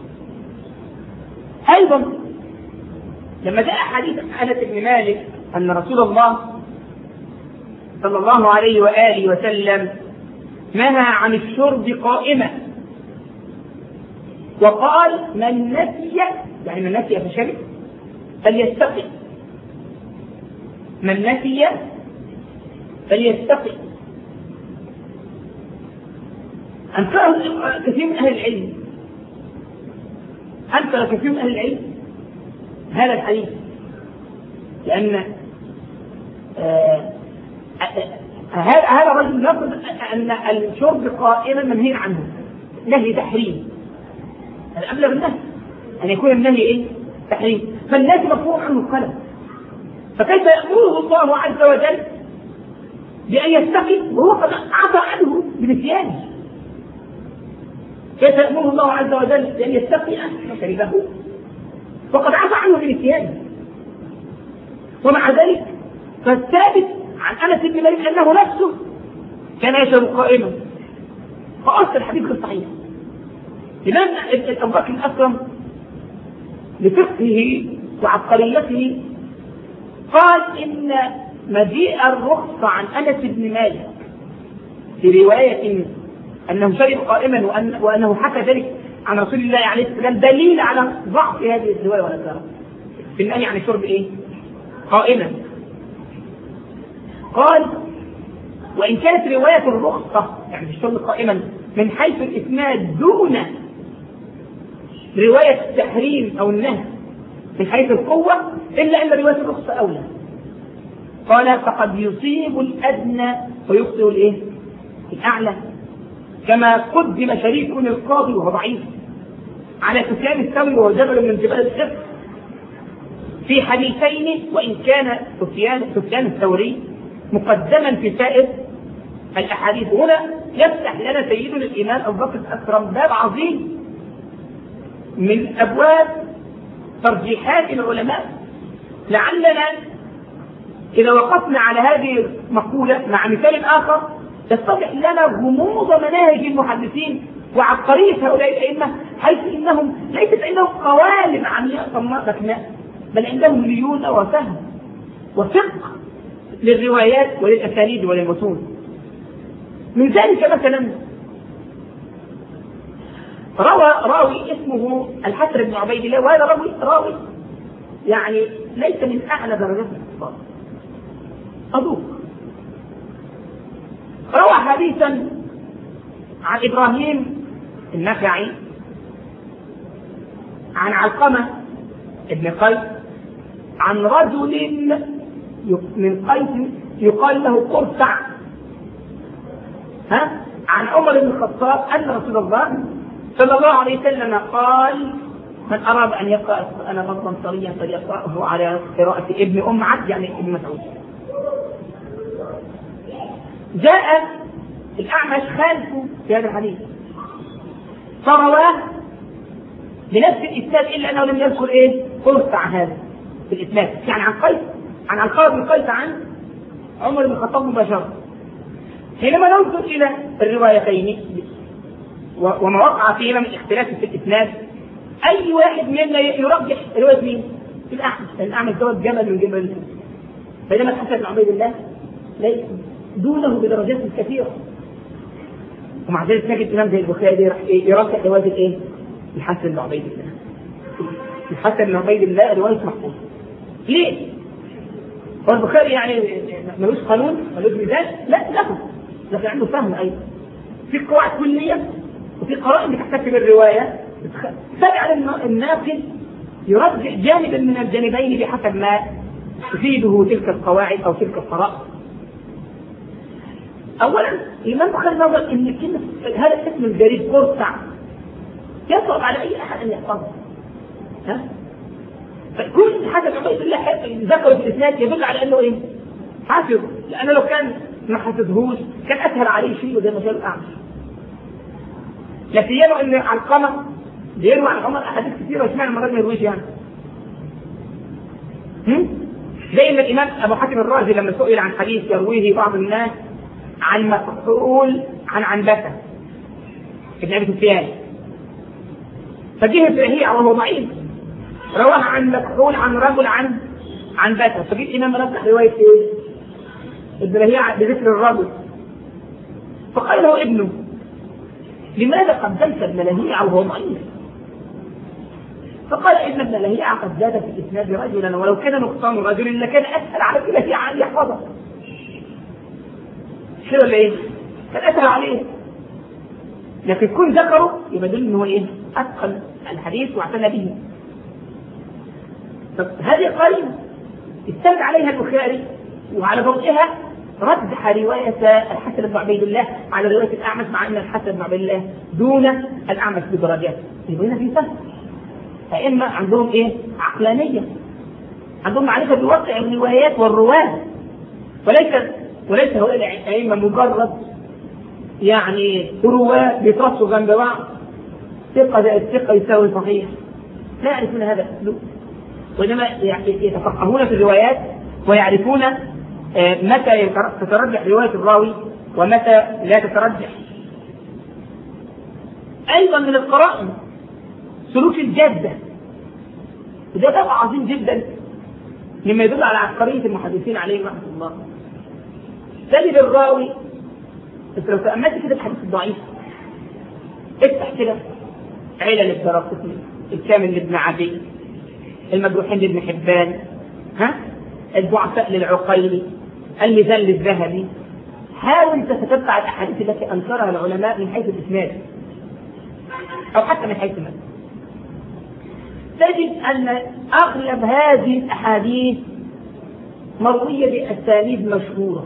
S1: ايضا لما جاء حديث انس بن مالك ان رسول الله صلى الله عليه وآله وسلم نهى عن الشرب قائمة، وقال من نسي، يعني من نسي فشرب فليستقي، من نسي فليستقي. أنكر كثير من أهل العلم، أنكر كثير من أهل العلم هذا الحديث، لأن هذا الرجل يقصد أن الشرب قائما منهي عنه، نهي تحريم، الأبلغ النهي أن يكون النهي إيه؟ تحريم، فالناس مفهوم عنه القلم، فكيف يأمره الله عز وجل بأن يستقي وهو قد عفى عنه بنسيانه؟ كيف يأمره الله عز وجل بأن يستقي شربه وقد عفى عنه بنسيانه؟ ومع ذلك فالثابت عن انس بن مالك انه نفسه كان يشرب قائما، فاصل الحديث غير صحيح. الامام ابو بكر الاكرم لفقهه وعبقريته قال ان مجيء الرخصه عن انس بن مالك في روايه انه شرب قائما وانه حكى ذلك عن رسول الله عليه السلام دليل على ضعف هذه الروايه والأثار في النهي عن الشرب ايه؟ قائما. قال وإن كانت رواية الرخصة يعني الشرب قائما من حيث الإسناد دون رواية التحريم أو النهي من حيث القوة، إلا أن رواية الرخصة أولى. قال فقد يصيب الأدنى ويخطئ الإيه؟ الأعلى، كما قدم شريك القاضي وهو ضعيف على سفيان الثوري وهو جبل من جبال الحفظ في حديثين، وإن كان سفيان الثوري مقدما في سائر الأحاديث. هنا يفتح لنا سيدنا الإمام أبو بكر الأكرم باب عظيم من أبواب ترجيحات العلماء، لعلنا إذا وقفنا على هذه المقولة مع مثال آخر يتضح لنا غموض مناهج المحدثين وعبقرية هؤلاء الأئمة، حيث إنهم ليست عندهم قوالب عمياء صماء، بل عندهم ليونة وفهم وفقه للروايات وللأسانيد وللمتون. من ذلك مثلا روى راوي اسمه الحسن بن عبيد الله، وهذا راوي يعني ليس من أعلى درجات الاختصاص، أدوك روى حديثا عن إبراهيم النخعي عن علقمة ابن قيس عن رجل من قيس يقال له قرصع عن عمر بن الخطاب أن رسول الله صلى الله عليه وسلم قال: من أراد أن يقرأ القرآن غضا طريا فليقرأه على قراءة ابن أم عبد يعني ابن مسعود. جاء الأعمش خالفه في هذا الحديث فرواه بنفس الإسناد إلا أنه لم يذكر قرصع هذا في الإسناد، يعني عن قيس عن علقمة بن قيس عن عمر بن الخطاب مباشرة. حينما ننظر إلى الروايتين وما وقع فيهما من اختلاف في الإسناد، أي واحد منا يرجح رواية مين؟ الأعمش دوت جبل من جبل الفوز، بينما الحسن بن عبيد الله ليس دونه بدرجات كثيرة. ومع ذلك نجد الإمام زي البخاري يرجح رواية الحسن بن عبيد الله. الحسن بن عبيد الله رواية محفوظة. ليه؟ هو البخاري يعني ملوش قانون ملوش ميزان؟ لا له، لكن عنده فهم أيضا. في قواعد كلية وفي قرائن بتحتفي بالرواية تبع الناقل يرجح جانبا من الجانبين بحسب ما تفيده تلك القواعد أو تلك القرائن. أولا الإمام البخاري نظر أن كلمة هذا الاسم الجريد قرصع يصعب على أي أحد أن يحفظه. فكل حسب عبيد الله ذكر في الإسناد يدل على أنه حافظ، لأنه لو كان ما حفظهوش كان أسهل عليه شيء زي ما قال الأعمش. لكن يرى أن علقمة بيروي عن عمر أحاديث كثيرة واشمعنى المرات ما يرويش يعني. زي ما الإمام أبو حاتم الرازي لما سئل عن حديث يرويه بعض الناس عن مفعول عن عنبسة ابن أبي سفيان، فجه الرهيع وهو ضعيف رواه عن مكحول عن رجل عن عنبسة، فجه الإمام رجح رواية ابن رهيع بذكر الرجل، فقال له ابنه: لماذا قدمت ابن لهيعة وهو ضعيف؟ فقال: إن ابن لهيعة قد زاد في الإسناد رجلا، ولو كان نقصان رجل لكان أسهل على ابن لهيعة أن يحفظه. شو ولا كان أسهل عليه، لكن كن ذكره يبقى دل إنه أتقن الحديث واعتنى به. طب هذه قرينة استند عليها البخاري، وعلى ضوئها رجح رواية الحسن بن عبيد الله على رواية الأعمش، مع أن الحسن بن عبيد الله دون الأعمش بدرجات. يبقى هنا في فهم. فإما عندهم عقلانية، عندهم معرفة بواقع الروايات والرواة، وليس هؤلاء الأئمة مجرد يعني رواة بيترصوا جنب بعض ثقة زائد ثقة يساوي صحيح، لا يعرفون هذا الأسلوب، وإنما يتفقهون في الروايات ويعرفون متى تترجح رواية الراوي ومتى لا تترجح. أيضا من القرائن سلوك الجادة، وده طبع عظيم جدا مما يدل على عبقرية المحدثين عليهم رحمة الله. تجد الراوي انت لو تأملت كده الحديث الضعيف افتح كده علل الدرقطني، الكامل لابن عدي، المجروحين لابن حبان، الضعفاء للعقيلي، الميزان للذهبي، حاول تتتبع الاحاديث التي انكرها العلماء من حيث الاسناد او حتى من حيث المتن، تجد ان اغلب هذه الاحاديث مرويه باسانيد مشهوره.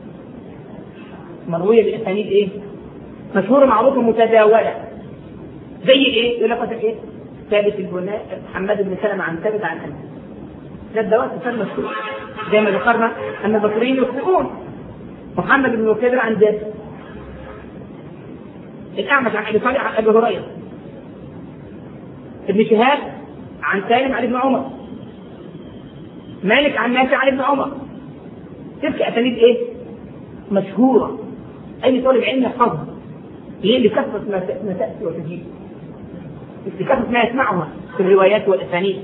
S1: مرويه باسانيد مشهوره معروفه متداوله. زي يقول لك ثابت البناء محمد بن سلمة عن ثابت عن انس، ده الدوات كان مشهور زي ما ذكرنا ان البصريين يخطئون. محمد بن مكدر عن جابر، الأعمش عن ابي صالح عن ابي هريره، ابن شهاب عن سالم عن ابن عمر، مالك عن نافع عن ابن عمر. تلك اسانيد مشهوره، اي طالب علم يحفظها. ليه؟ لكثره ما تاتي وتجيب، لكثره ما يسمعها في الروايات والاسانيد.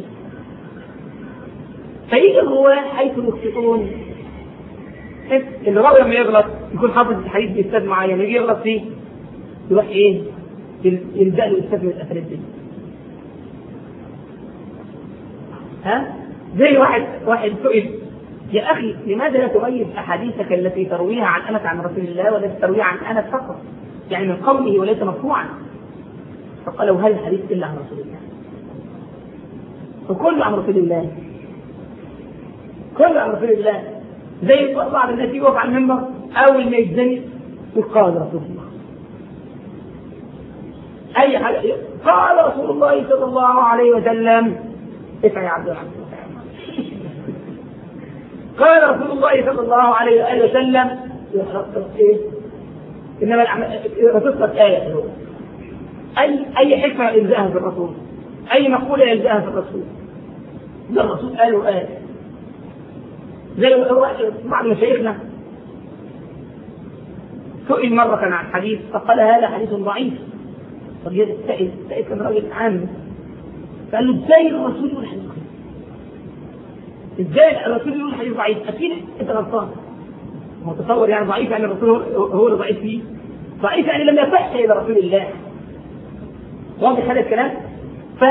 S1: فيجي الرواه حيث يخطئون، الراوي لما يغلط يكون حافظ الحديث باستاذ معين، يجي يغلط فيه يروح يلجأ له استاذ من الاسانيد دي. زي واحد سئل يا أخي لماذا لا تميز أحاديثك التي ترويها عن أنس عن رسول الله والتي ترويها عن أنس فقط، يعني من قوله وليس مرفوعا؟ فقالوا هل الحديث إلا عن رسول الله؟ وكله عن رسول الله، كله عن رسول الله. زي بعض الناس يقف على المنبر أول ما يتزنق يقال رسول الله، أي حاجة قال رسول الله صلى الله عليه وسلم، اسمع يا عبد الرحمن، قال رسول الله صلى الله عليه وآله وسلم، إيه؟ إنما رسولت آية، أي حكمة يلزقها في الرسول، أي مقولة يلزقها في الرسول، ده الرسول قاله آية. زي بعض مشايخنا سئل مرة عن حديث فقال هذا حديث ضعيف، فجاء السائل كان راجل عام، فقال له ازاي الرسول يقول حديث ضعيف؟ ازاي الرسول يقول حديث ضعيف؟ اكيد انت غلطان. هو تصور يعني ضعيف يعني الرسول هو اللي ضعيف فيه؟ ضعيف يعني لم يصح الى رسول الله. واضح هذا الكلام؟ ف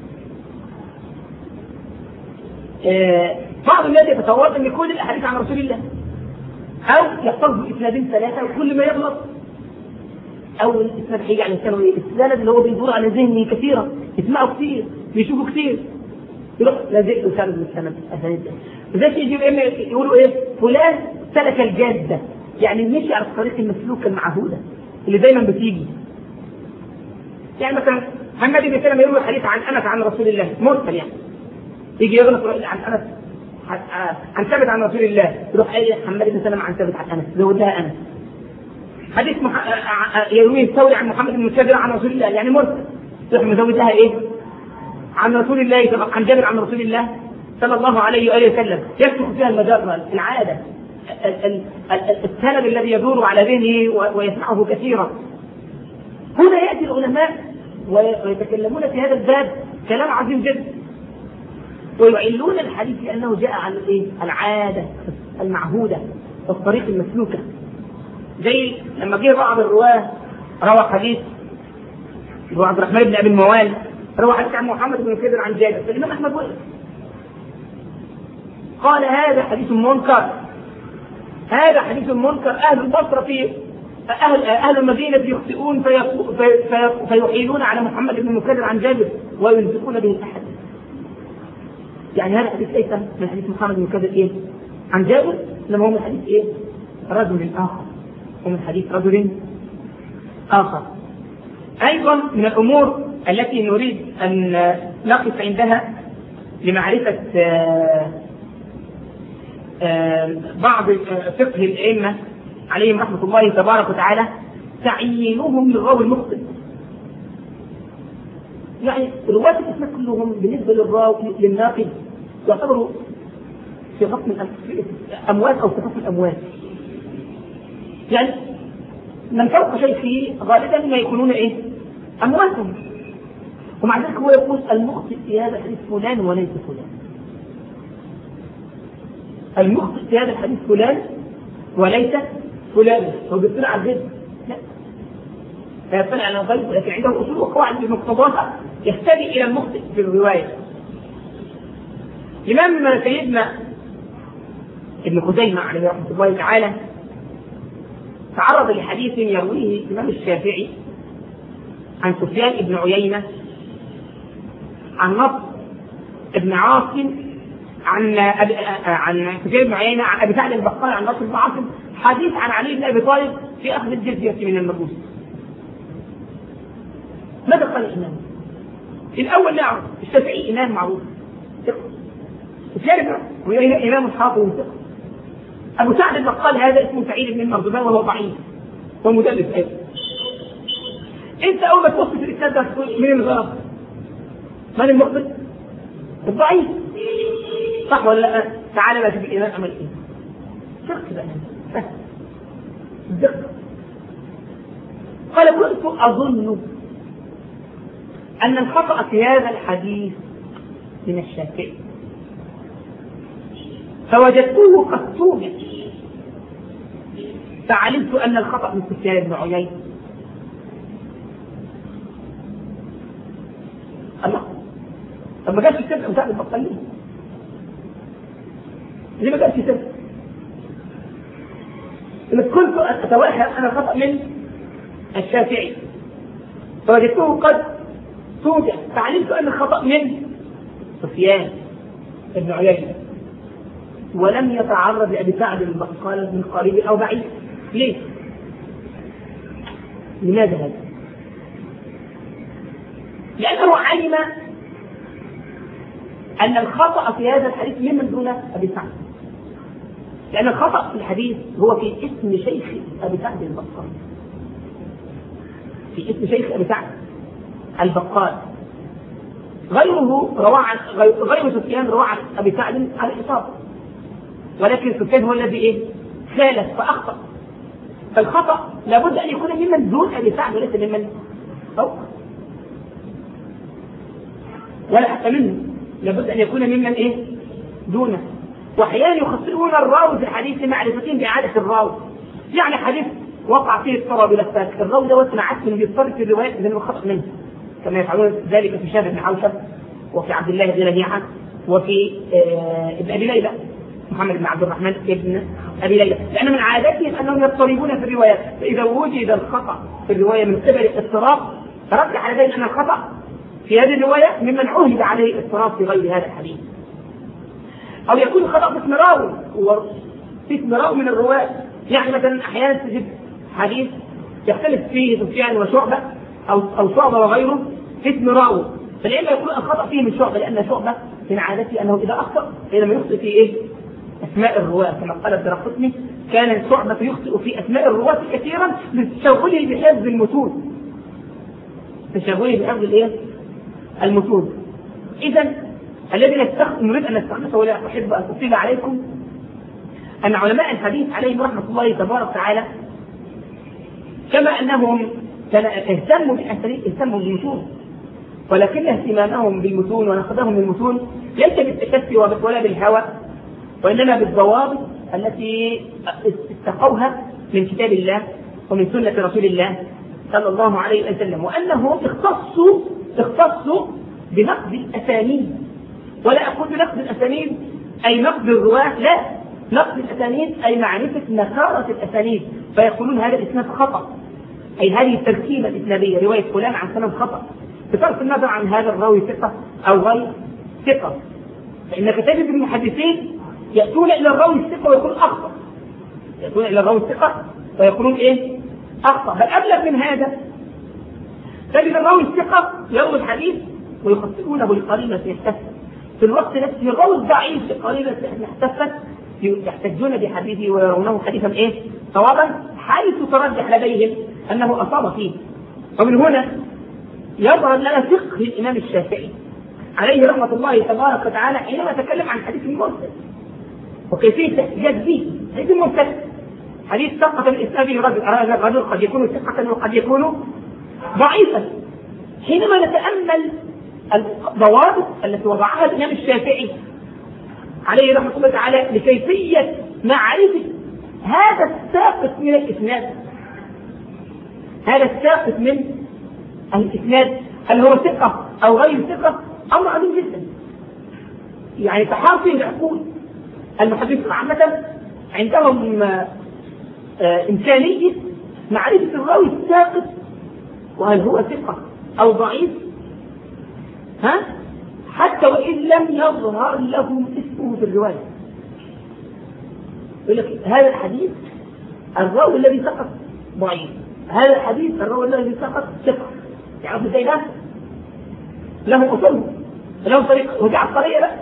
S1: بعض الناس يتصور ان كل الاحاديث عن رسول الله، او يحتفظ باسنادين ثلاثه وكل ما يغلط او الاسناد هيجي على لسانه ايه؟ السند اللي هو بيدور على ذهنه كثيرا، يسمعه كثير، بيشوفه كثير، يروح لازق له سند من السند. زي يقولوا ايه؟ فلان سلك الجاده، يعني مشي على الطريق المسلوكه المعهوده اللي دايما بتيجي. يعني مثلا محمد بن سلمة يروي الحديث عن انس عن رسول الله مرسل، يعني يجي يغلط عن انس عن ثابت عن رسول الله، يروح قايل محمد بن سلمة عن ثابت عن انس، زود لها انس. حديث يرويه الثوري عن محمد بن مسدد عن رسول الله، يعني مرسل، يروح مزود لها ايه؟ عن رسول الله، عن جابر عن رسول الله صلى الله عليه واله وسلم، يسلك فيها المجرى، العاده، السند الذي يدور على ذهنه ويسمعه كثيرا. هنا ياتي العلماء ويتكلمون في هذا الباب كلام عظيم جدا، ويعلون الحديث لانه جاء عن ايه؟ العاده المعهوده والطريق المسلوكه. زي لما جه بعض الرواه روى حديث عبد الرحمن بن ابي الموال، روى حديث عن محمد بن كثير عن جابر، فالامام احمد وقف قال هذا حديث منكر، هذا حديث منكر، اهل البصره فيه اهل المدينه يخطئون فيحيلون على محمد بن مكرر عن جابر ويلزقون به الاحد. يعني هذا حديث ليس من حديث محمد بن مكرر ايه؟ عن جابر، انما هو من حديث ايه؟ رجل اخر، ومن حديث رجل اخر. ايضا من الامور التي نريد ان نقف عندها لمعرفه بعض فقه الائمه عليهم رحمه الله تبارك وتعالى تعيينهم للراوي المخطئ. يعني رواة الاسناد كلهم بالنسبه للراوي للناقد يعتبروا في خصم الاموات او في خصم الاموات. يعني من فوق شيخه غالبا ما يكونون ايه؟ امواتهم. ومع ذلك هو يقول المخطئ في هذا الحديث فلان وليس فلان. المخطئ في هذا الحديث فلان وليس فلان. هو بيطلع على الغيب؟ لا. لا يطلع على الغيب، ولكن عنده اصول وقواعد بمقتضاها يهتدي الى المخطئ في الروايه. الامام سيدنا ابن خزيمه عليه رحمه الله تعالى تعرض لحديث يرويه الامام الشافعي عن سفيان بن عيينة عن نصر بن عاصم عن سفيان بن عيينة عن ابي سعد البقال عن نصر بن عاصم، حديث عن علي بن ابي طالب في اخذ الجزية من المجوس. ماذا قال الامام؟ الاول نعرف الشافعي امام معروف سفيان بن عيينة امام حافظ ثقة. ابو سعد البقال هذا اسمه سعيد بن المرزبان وهو ضعيف ومدلس ايضا. انت اول ما تبص في الاسناد ده تقول مين الغلط؟ من المخطئ؟ الضعيف. صح ولا لا؟ تعال بقى شوف الامام عمل ايه. دقق بقى دقق. قال كنت اظن ان الخطأ في هذا الحديث من الشافعي فوجدته قد صوبت فعلمت ان الخطأ من سفيان بن عيينة. الله، طب ما جابش السبب بتاع البطلين؟ ليه ما قالش سر؟ إن كنت أتوهم أنا الخطأ من الشافعي فوجدته قد توجع فعلمت أن الخطأ من سفيان بن عيينة ولم يتعرض لأبي سعد قال من قريب أو بعيد. ليه؟ لماذا هذا؟ لأنه علم أن الخطأ في هذا الحديث ممن دون أبي سعد، لأن الخطأ في الحديث هو في اسم شيخ أبي سعد البقال، في اسم شيخ أبي سعد البقال. غيره غير سفيان روى عن أبي سعد على الإصابة، ولكن سفيان هو الذي خالف فأخطأ. فالخطأ لابد أن يكون ممن دون أبي سعد وليس ممن فوق، ولا حتى منه، لابد أن يكون ممن دونه. وأحيانا يخطئون الراوي في الحديث لمعرفتهم بإعادة الراوي، يعني حديث وقع فيه اضطراب لفاك الراوي دوت معسل بيضطرب في الرواية لأنه خطأ منه، كما يفعلون ذلك في شاب بن حوشب وفي عبد الله بن لهيعة وفي ابن أبي ليلى محمد بن عبد الرحمن ابن أبي ليلى، لأن من عادتهم أنهم يضطربون في الروايات، فإذا وجد الخطأ في الرواية من قبل الاضطراب فرجح على ذلك أن الخطأ في هذه الرواية ممن عهد عليه الاضطراب في غير هذا الحديث. أو يكون الخطأ في اسم راوي في اسم راوي من الرواة، يعني مثلا أحيانا تجد حديث يختلف فيه سفيان وشعبة أو شعبة وغيره في اسم راوي، فلما يكون الخطأ فيه من شعبة لأن شعبة من عادته أنه إذا أخطأ حينما يخطئ في أسماء الرواة، كما قال الدرقطني كان شعبة يخطئ في أسماء الرواة كثيرا لتشغله بحفظ المتون، تشغله بحفظ المتون. إذا الذي نريد أن نستخلصه ولا أحب أن أطيل عليكم أن علماء الحديث عليهم رحمة الله تبارك وتعالى كما أنهم اهتموا بالمتون، ولكن اهتمامهم بالمتون ونقدهم للمتون ليس بالتكفي ولا بالهوى، وإنما بالضوابط التي استقوها من كتاب الله ومن سنة رسول الله صلى الله عليه وسلم، وأنهم اختصوا بنقد الأسانيد. ولا أقول بنقد الأسانيد أي نقد الرواة، لا، نقد الأسانيد أي معرفة نكارة الأسانيد، فيقولون هذا الإسناد خطأ، أي هذه التركيبة الإسنادية رواية فلان عن فلان خطأ، بصرف النظر عن هذا الراوي ثقة أو غير ثقة. فإن كتابة المحدثين يأتون إلى الراوي الثقة ويقول أخطأ، يأتون إلى الراوي الثقة ويقولون أخطأ. بل أبلغ من هذا، تجد الراوي الثقة يروي الحديث ويخطئونه لقرينة يحتفل، في الوقت نفسه الراوي الضعيف لقرينة يحتفل يحتجون بحديثه ويرونه حديثا صوابا حيث ترجح لديهم أنه أصاب فيه. ومن هنا يظهر لنا فقه الإمام الشافعي عليه رحمة الله تبارك وتعالى حينما تكلم عن حديث المرسل وكيفية الاحتجاج به. حديث المرسل حديث ثقة الإسلام رجل قد يكون ثقة وقد يكون ضعيفا. حينما نتأمل الضوابط التي وضعها الإمام الشافعي عليه رحمة الله تعالى لكيفية معرفة هذا الساقط من الإسناد، هذا الساقط من الإسناد هل هو ثقة أو غير ثقة، أمر عظيم جدا. يعني تحار فيه العقول. المحدثين عامة عندهم إمكانية معرفة الراوي الساقط وهل هو ثقة أو ضعيف، حتى وإن لم يظهر لهم اسمه في الرواية. يقول لك هذا الحديث الراوي الذي سقط ضعيف، هذا الحديث الراوي الذي سقط ثقة. يعرف ازاي ده؟ له أصول، له طريقة، وجعل طريقة لا.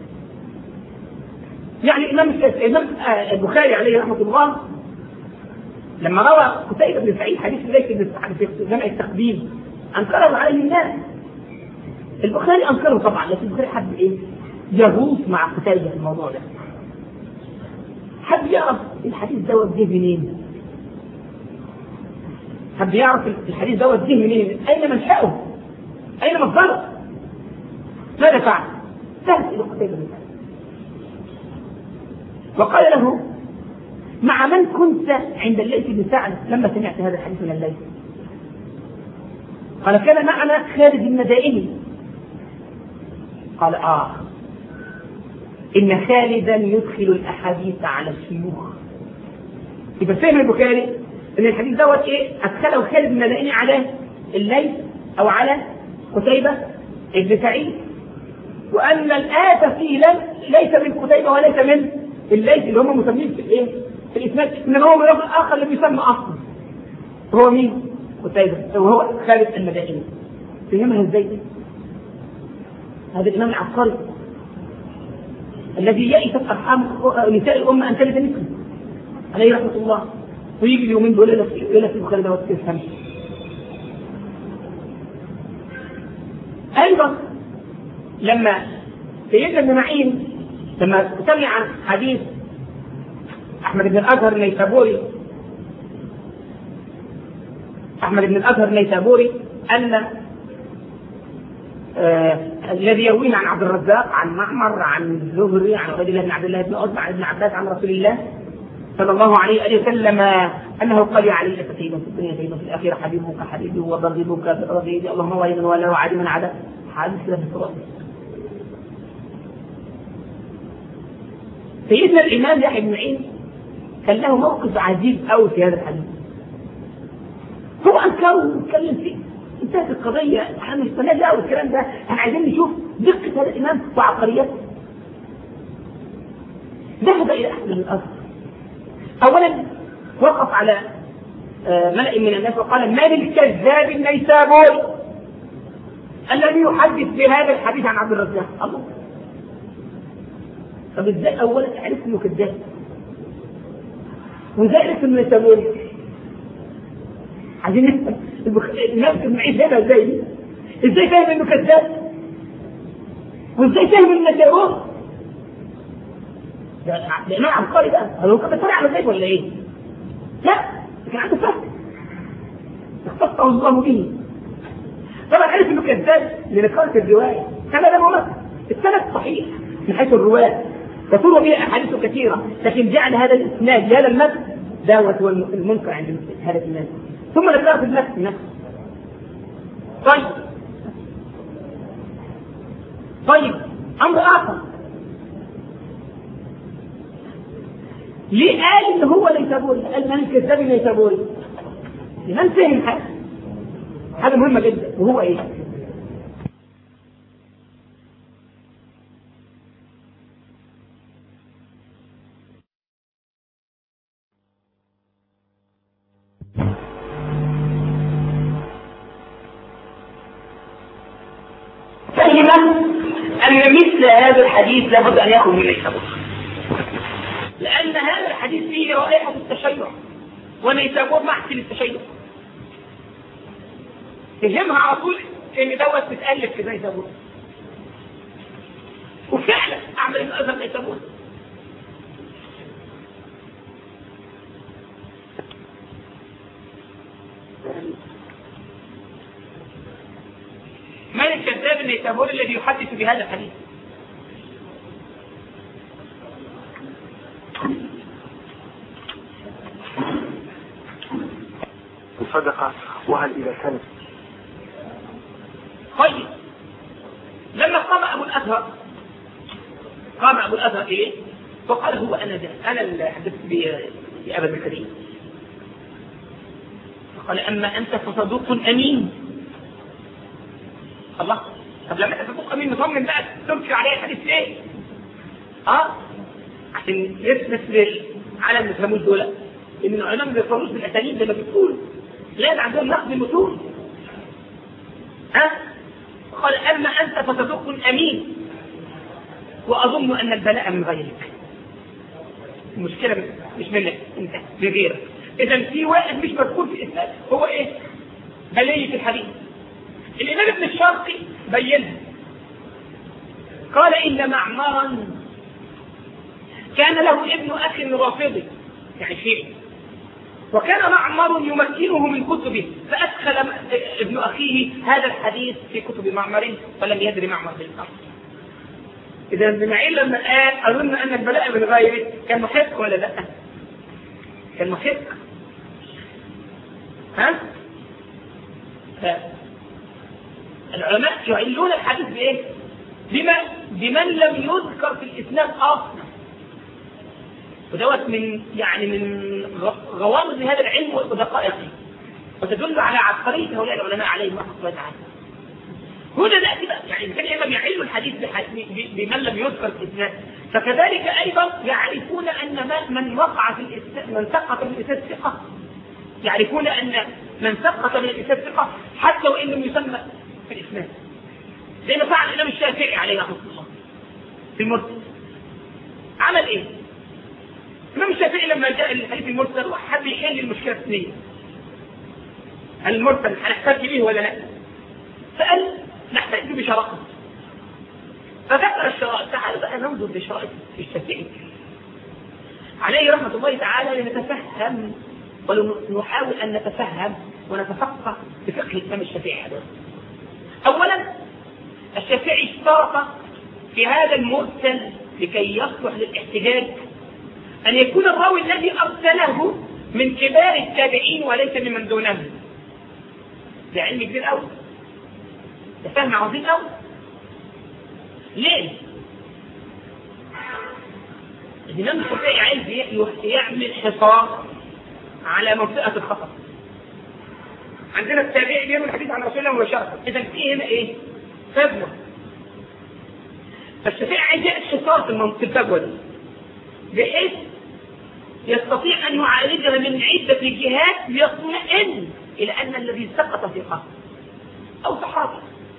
S1: يعني الإمام البخاري عليه رحمة الله لما روى قتيبة بن سعيد حديث ليس بن سعيد في جمع التقديم أنكره عليه الناس. البخاري أنكره طبعا، لكن البخاري حب يغوص مع قتيبة في الموضوع ده، حب يعرف الحديث دوت جه منين، حب يعرف الحديث دوت جه منين، أين منشأه، أين مصدره، ماذا فعل؟ ذهب إلى قتيبة بن سعيد وقال له مع من كنت عند الليث بن سعد لما سمعت هذا الحديث من الليث؟ قال كان معنا خالد المدائني. قال إن خالدا يدخل الأحاديث على الشيوخ. يبقى فهم البخاري إن الحديث دوت إيه؟ أدخله خالد بن المدائني على الليث أو على قتيبة ابن سعيد، وأن الآية فيه ليس من قتيبة وليس من الليث اللي هم مسمين في الإيه؟ في الإسناد، إنما هو من رجل آخر اللي بيسمى أصلا. هو مين؟ قتيبة، وهو خالد المدائني. فهمها إزاي دي؟ هذا الإمام العبقري الذي يئست أرحام نساء الأمة أن تلد مثله عليه رحمة الله، ويجي اليومين دول يقول لك البخاري ده وتفهم. أيضا لما سيدنا ابن معين لما سمع عن حديث أحمد بن الأزهر النيسابوري أن الذي يرويه عن عبد الرزاق عن معمر عن الزهري عن عبد الله بن عبد الله بن عتبة عن ابن عباس عن رسول الله صلى الله عليه وسلم أنه قال عليه سيدا في الدنيا سيدا في الآخرة حبيبك حبيبي وبغضبك بغضبي اللهم ولي ولا وعد من عدا حادث له في الصراط. سيدنا الإمام يحيى بن معين كان له موقف عجيب قوي في هذا الحديث. هو أنكره واتكلم فيه، انتهت القضية، احنا مش بنلاقي والكلام ده، احنا عايزين نشوف دقة هذا الإمام وعبقريته. ذهب إلى أحد الأزهر، أولا وقف على ملأ من الناس وقال: من الكذاب النيسابوري الذي يحدث بهذا الحديث عن عبد الرزاق؟ الله. طب ازاي اولا عرفت انه كذاب؟ وازاي عرفت انه نيسابوري؟ عايزين نفهم الناس المعيش هنا ازاي فاهم انه كذاب؟ وازاي فاهم انه نيسابوري؟ ده نوع عبقري بقى، هو كان بيطلع على زيك ولا ايه؟ لا، كان عنده فهم اختصه الله به. طبعا عرف انه كذاب لنقاله الروايه، كما ده هو السند صحيح من حيث الرواه تطول به احاديث كثيره، لكن جعل هذا الاسناد لهذا المتن دوت هو المنكر عند هذا الناس، ثم ذكرها في النفس. طيب امر اخر، ليه قال ان هو نيسابوري؟ قال من الكذاب نيسابوري؟ لمن فهم حاجه مهمه جدا، وهو ايه؟ فهم ان مثل هذا الحديث لابد ان يخرج من نيسابوري، لأن هذا الحديث فيه رائحة التشيع، ونيسابور محسن التشيع. تهمها على طول إن دوت بتألف في نيسابور، وفعلا أعمل إنه أذن نيسابور. من الكذاب النيسابوري الذي يحدث بهذا الحديث؟
S2: صدقة، وهل إذا كانت؟
S1: طيب لما قام أبو الأزهر إليه فقال: هو أنا اللي حدثت بأبا الكريم. فقال: أما أنت فصدوق أمين. الله، طب لما أنت صدوق أمين نطمن بقى تنكر عليه الحديث ليه؟ عشان يثبت للعالم اللي فهموش دول إن العلماء ما بيفرقوش بالأساليب زي ما بتقول، لازم عندهم نقد المتون. قال: أما أنت فصدوق أمين، وأظن أن البلاء من غيرك. المشكلة مش منك أنت، من غيرك. إذا في واحد مش مذكور في الإسلام، هو إيه؟ بلية الحديث. الإمام ابن الشرقي بينها، قال: إن معمرا كان له ابن أخ رافضي، يعني شيعي، وكان معمر يمكنه من كتبه، فأدخل ابن أخيه هذا الحديث في كتب معمر، فلم يدري معمر بالأمر. إذا ابن معين لما قال: أظن أن البلاء من غيره، كان محق ولا لا؟ كان محق. العلماء يعلون الحديث بإيه؟ بمن لم يذكر في الإسناد أصلا. ودوت من غوامض هذا العلم ودقائقه، وتدل على عبقرية هؤلاء العلماء عليهم رحمة الله تعالى. هنا نأتي بقى، يعني كان إما يعلوا الحديث بمن لم يذكر في الإسناد، فكذلك أيضا يعرفون أن من وقع في الإسناد، من سقط من الإسناد ثقة، يعرفون أن من سقط من الإسناد ثقة حتى وإن لم يسمى في الإسناد، زي ما فعل الإمام الشافعي عليه رحمة الله في المرسل. عمل إيه؟ الإمام الشافعي لما جاء الحديث المرسل وحب يحل المشكلة الثانية، المرسل هنحتاج به ولا لا؟ فقال نحتاج بشرائط، فذكر الشرائط. تعالوا بقى ننظر لشرائط الشافعي عليه رحمة الله تعالى لنتفهم ونحاول أن نتفهم ونتفقه بفقه الإمام الشافعي. أولا الشافعي اشترط في هذا المرسل لكي يصلح للاحتجاج أن يكون الراوي الذي أرسله من كبار التابعين وليس ممن دونهم. ده علم كبير أوي، ده فهم عظيم أوي. ليه؟ الإمام الشافعي عايز يعمل حصار على منطقة الخطر. عندنا التابعي بيعمل الحديث عن رسول الله مباشرة، إذا في هنا إيه؟ فجوة. فالشافعي عايز يعمل حصار في الفجوة دي بحيث يستطيع أن يعالجها من عدة جهات ليطمئن إلى أن الذي سقط ثقة أو صحابي.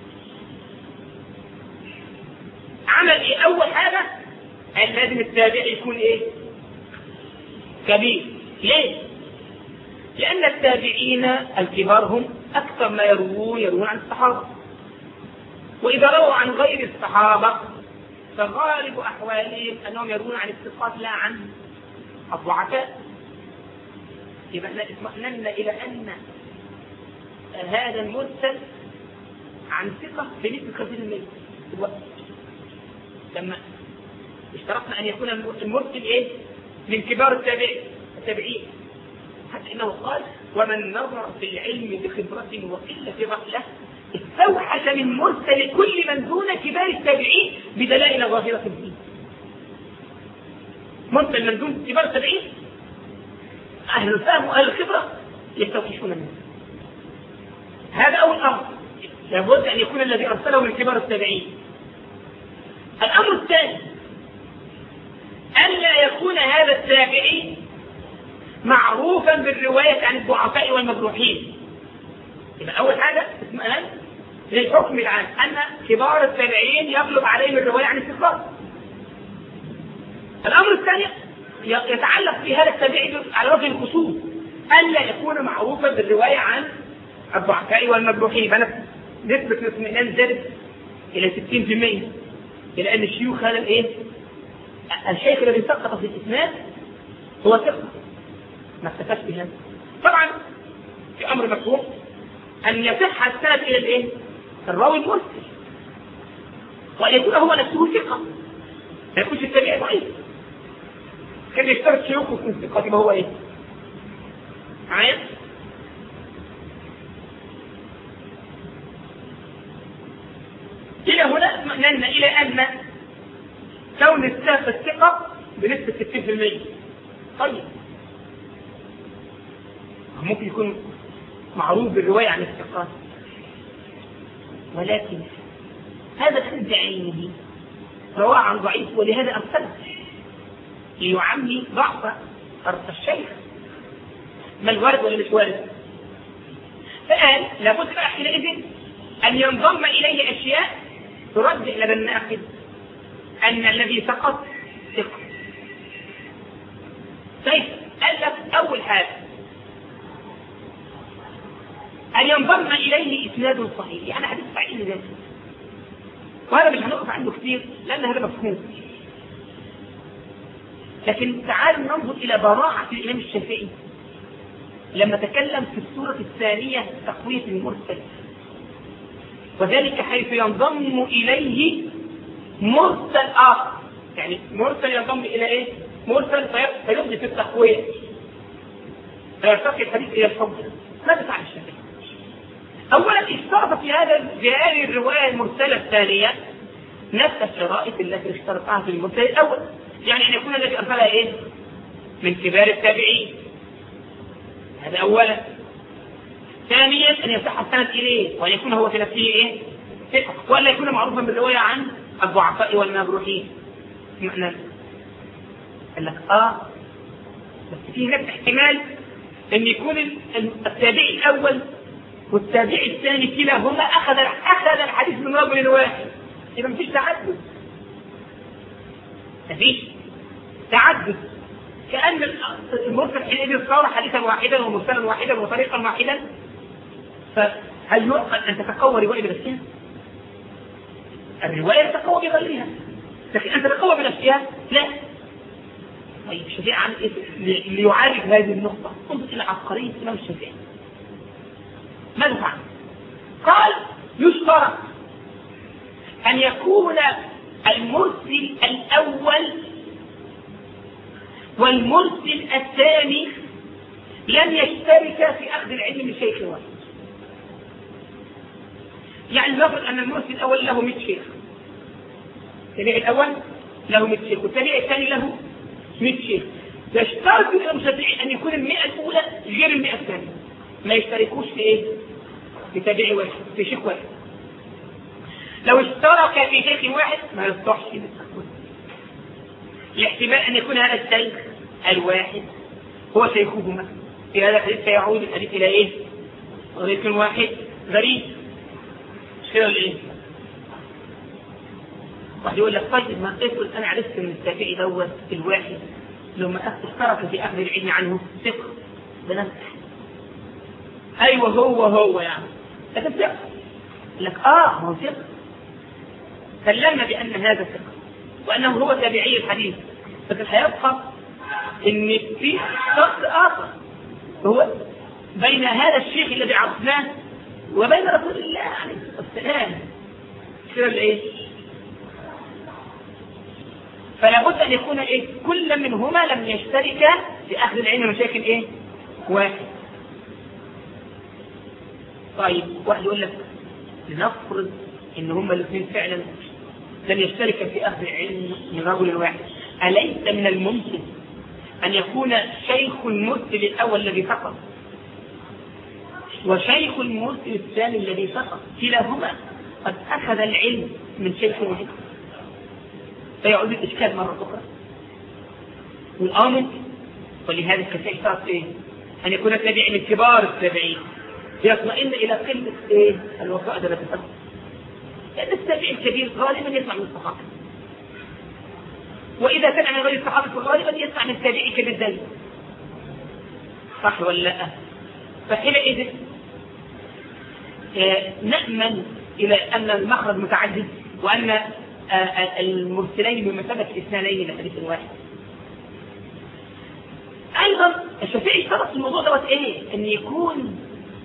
S1: عمل إيه؟ أول حاجة قال لازم التابعي يكون إيه؟ كبير. ليه؟ لأن التابعين الكبار هم أكثر ما يروون عن الصحابة، وإذا رووا عن غير الصحابة فغالب أحوالهم أنهم يروون عن الثقات لا عن الضعفاء. يبقى اطمئننا إلى أن هذا المرسل عن ثقة بنسبة 50% الوقت. لما اشترطنا أن يكون المرسل إيه؟ من كبار التابعين، حتى إنه قال ومن نظر في العلم بخبرة وقلة رحلة استوحش من مرسل كل من دون كبار التابعين بدلائل ظاهرة فيه. مرسل من دون كبار التابعين أهل الفهم وأهل الخبرة يستوحشون منه. هذا أول أمر، لابد أن يكون الذي أرسله من كبار التابعين. الأمر الثاني ألا يكون هذا التابعي معروفا بالرواية عن الضعفاء والمجروحين. يبقى أول حاجة اطمئنان للحكم العام أن كبار التابعين يغلب عليهم الرواية عن الثقات. الأمر الثاني يتعلق في هذا التابعي على وجه الخصوص ألا يكون معروفا بالرواية عن الضعفاء والمجروحين. يبقى نسبة الاطمئنان زادت إلى 60%، لأن الشيوخ هذا الإيه؟ الشيخ الذي سقط في الإسناد هو ثقة، ما اكتفاش بهذا. طبعا في أمر مفهوم أن يصح السند إلى الإيه؟ الراوي المرسل، وأن يكون هو نفسه ثقة، ما يكونش التابعي ضعيف. كان يشترط شيوخه في الثقة، يبقى هو إيه؟ معايا؟ إلى هنا اطمئننا إلى أن كون الثقة بنسبة 60%. طيب ممكن يكون معروف بالرواية عن الثقات، ولكن هذا الحديث بعينه رواه عن ضعيف ولهذا أرسله ليعمي ضعف الشيخ. ما الوارد ولا مش وارد؟ فقال لابد حينئذ أن ينضم إليه أشياء ترجح لدى الناقد أن الذي سقط ثقة. طيب قال لك أول حاجة أن ينضم إليه إسناد صحيح، يعني حديث صحيح لذاته، وهذا مش هنقف عنده كثير لأن هذا مفهوم. لكن تعالوا ننظر إلى براعة الإمام الشافعي لما تكلم في السورة الثانية تقوية المرسل، وذلك حيث ينضم إليه مرسل آخر. يعني مرسل ينضم إلى إيه؟ مرسل فيبدي في التقوية، فيرتقي الحديث إلى الحجة. ماذا فعل الشافعي؟ أولا اشترط في هذه الرواية المرسلة الثانية نفس الشرائط التي اشترطها في المرسل الأول، يعني أن يكون الذي أرسلها إيه؟ من كبار التابعين، هذا أولا. ثانيا أن يصح السند إليه وأن يكون هو في نفسه إيه؟ ثقة، وألا يكون معروفا بالرواية عن الضعفاء والمجروحين. معنى قال لك بس في هناك احتمال أن يكون التابعي الأول والتابعي الثاني كلاهما أخذ الحديث من رجل واحد، إذا مفيش تعدد، مفيش تعدد، كأن المرسل حينئذ صار حديثا واحدا ومرسلا واحدا وطريقا واحدا. فهل يعقل أن تتقوى رواية بنفسها؟ الرواية تتقوى بغيرها، لكن أن تتقوى بنفسها لا. طيب الشافعي عن ليعالج هذه النقطة انظر إلى عبقرية الإمام الشافعي ماذا فعل؟ قال يشترط أن يكون المرسل الأول والمرسل الثاني لم يشتركا في أخذ العلم من شيخ واحد. يعني نفرض أن المرسل الأول له 100 شيخ، التابعي الأول له 100 شيخ والتابعي الثاني له 100 شيخ، يشترط الإمام الشافعي أن يكون 100 الأولى غير 100 الثانية، ما يشتركوش في إيه؟ في تابعي واحد، في شيخ واحد. لو اشترك في شيخ واحد ما يصلحش بالتقويم، الاحتمال أن يكون هذا الشيخ الواحد هو شيخهما، في هذا الحديث سيعود الحديث إلى إيه؟ طريق واحد غريب، مش كده ولا إيه؟ واحد يقول لك طيب ما افرض أنا عرفت من التابعي دوت الواحد لما اشترك في أخذ العلم عنه ثقة بنفسه، أيوه هو يعني، لكن ثقة لك هو ثقة، سلمنا بأن هذا ثقة وأنه هو تابعي الحديث، لكن هيبقى إن في شخص آخر هو بين هذا الشيخ الذي عرفناه وبين رسول الله عليه السلام، كده إيه؟ فلا بد أن يكون إيه؟ كل منهما لم يشترك في أخذ العلم من شيخ إيه؟ واحد. طيب واحد يقول لك لنفرض إن هما الاثنين فعلا لم يشترك في أخذ العلم من رجل واحد، أليس من الممكن أن يكون شيخ المرسل الأول الذي سقط وشيخ المرسل الثاني الذي سقط كلاهما قد أخذ العلم من شيخ واحد، فيعود الإشكال مرة أخرى؟ والآمن ولهذا الكثير شرط إيه؟ أن يكون التابعي من كبار التابعين يطمئن إلى قلة إيه؟ الوفاء التي تسقط، لأن التابعي الكبير غالبا يسمع من الصحابة، وإذا كان من غير الصحابة غالبا يسمع من التابعي كبير، صح ولا لا؟ فحينئذ نأمن إلى أن المخرج متعدد وأن المرسلين بمثابة اثنين لحديث واحد. أيضا الشافعي اشترط في الموضوع دوت إيه؟ أن يكون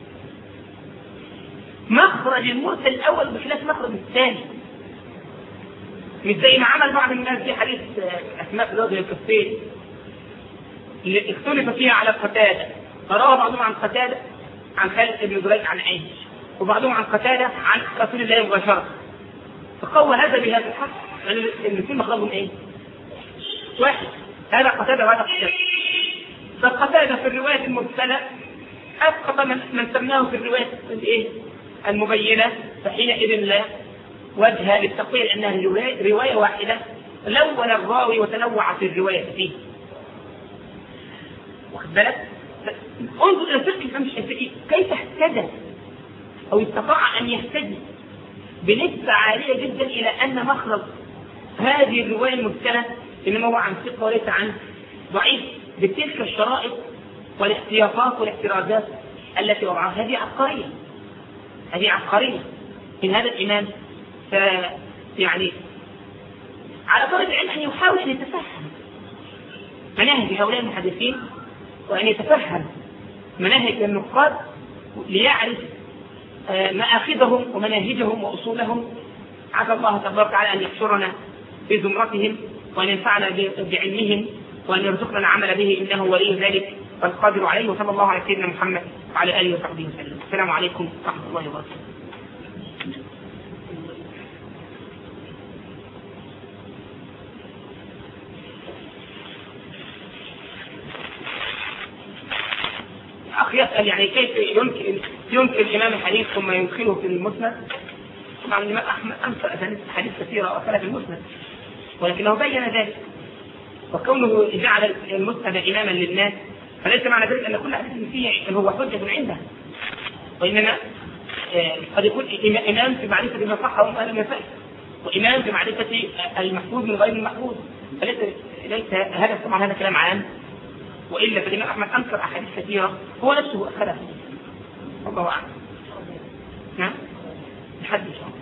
S1: مخرج المرسل الأول بخلاف مخرج الثاني، مش زي ما عمل بعض الناس في حديث أسماء زوج الكفين اللي اختلف فيها على قتادة، فروى بعضهم عن قتادة عن خالد بن دريد عن عائشة، وبعضهم عن قتادة عن رسول الله مباشرة، فقوى هذا بهذا الحق يعني الاثنين مخرجهم ايه؟ واحد، هذا قتادة وهذا قتادة. فقتادة في الرواية المرسلة أسقط من سمناه في الرواية الايه؟ المبينة، فحينئذ لا وجه للتقوية لأنها رواية واحدة لون الراوي وتنوع في الرواية فيه. واخد بالك؟ انظر إلى فقه الإمام الشافعي كيف اهتدى أو استطاع أن يهتدي بنسبة عالية جدا إلى أن مخرج هذه الرواية المرسلة إنما هو عن ثقة وليس عن ضعيف بتلك الشرائط والاحتياطات والاحترازات التي وضعها. هذه عبقرية من هذا الإمام. يعني على طالب العلم أن يحاول أن يتفهم مناهج هؤلاء المحدثين وأن يتفهم مناهج النقاد ليعرف مآخذهم ومناهجهم وأصولهم. عسى الله تبارك وتعالى أن يحشرنا في زمرتهم وأن ينفعنا بعلمهم وأن يرزقنا العمل به إنه ولي ذلك والقادر عليه. وصلى الله على سيدنا محمد وعلى آله وصحبه وسلم. السلام عليكم ورحمة الله وبركاته. الأخ يسأل يعني كيف ينكر الإمام الحديث ثم يدخله في المسند؟ طبعا الإمام أحمد أنكر أحاديث كثيرة وأدخلها في المسند، ولكنه بين ذلك. وكونه جعل المسند إماما للناس فليس معنى ذلك أن كل حديث فيه هو حجة عنده، وإنما قد يكون إمام في معرفة ما صح وما لم يصح، وإمام في معرفة المحفوظ من غير المحفوظ. ليس هذا طبعا هذا كلام عام، وإلا فالإمام أحمد أنكر أحاديث كثيرة هو نفسه أخذها. الله أعلم. نعم. نحدث.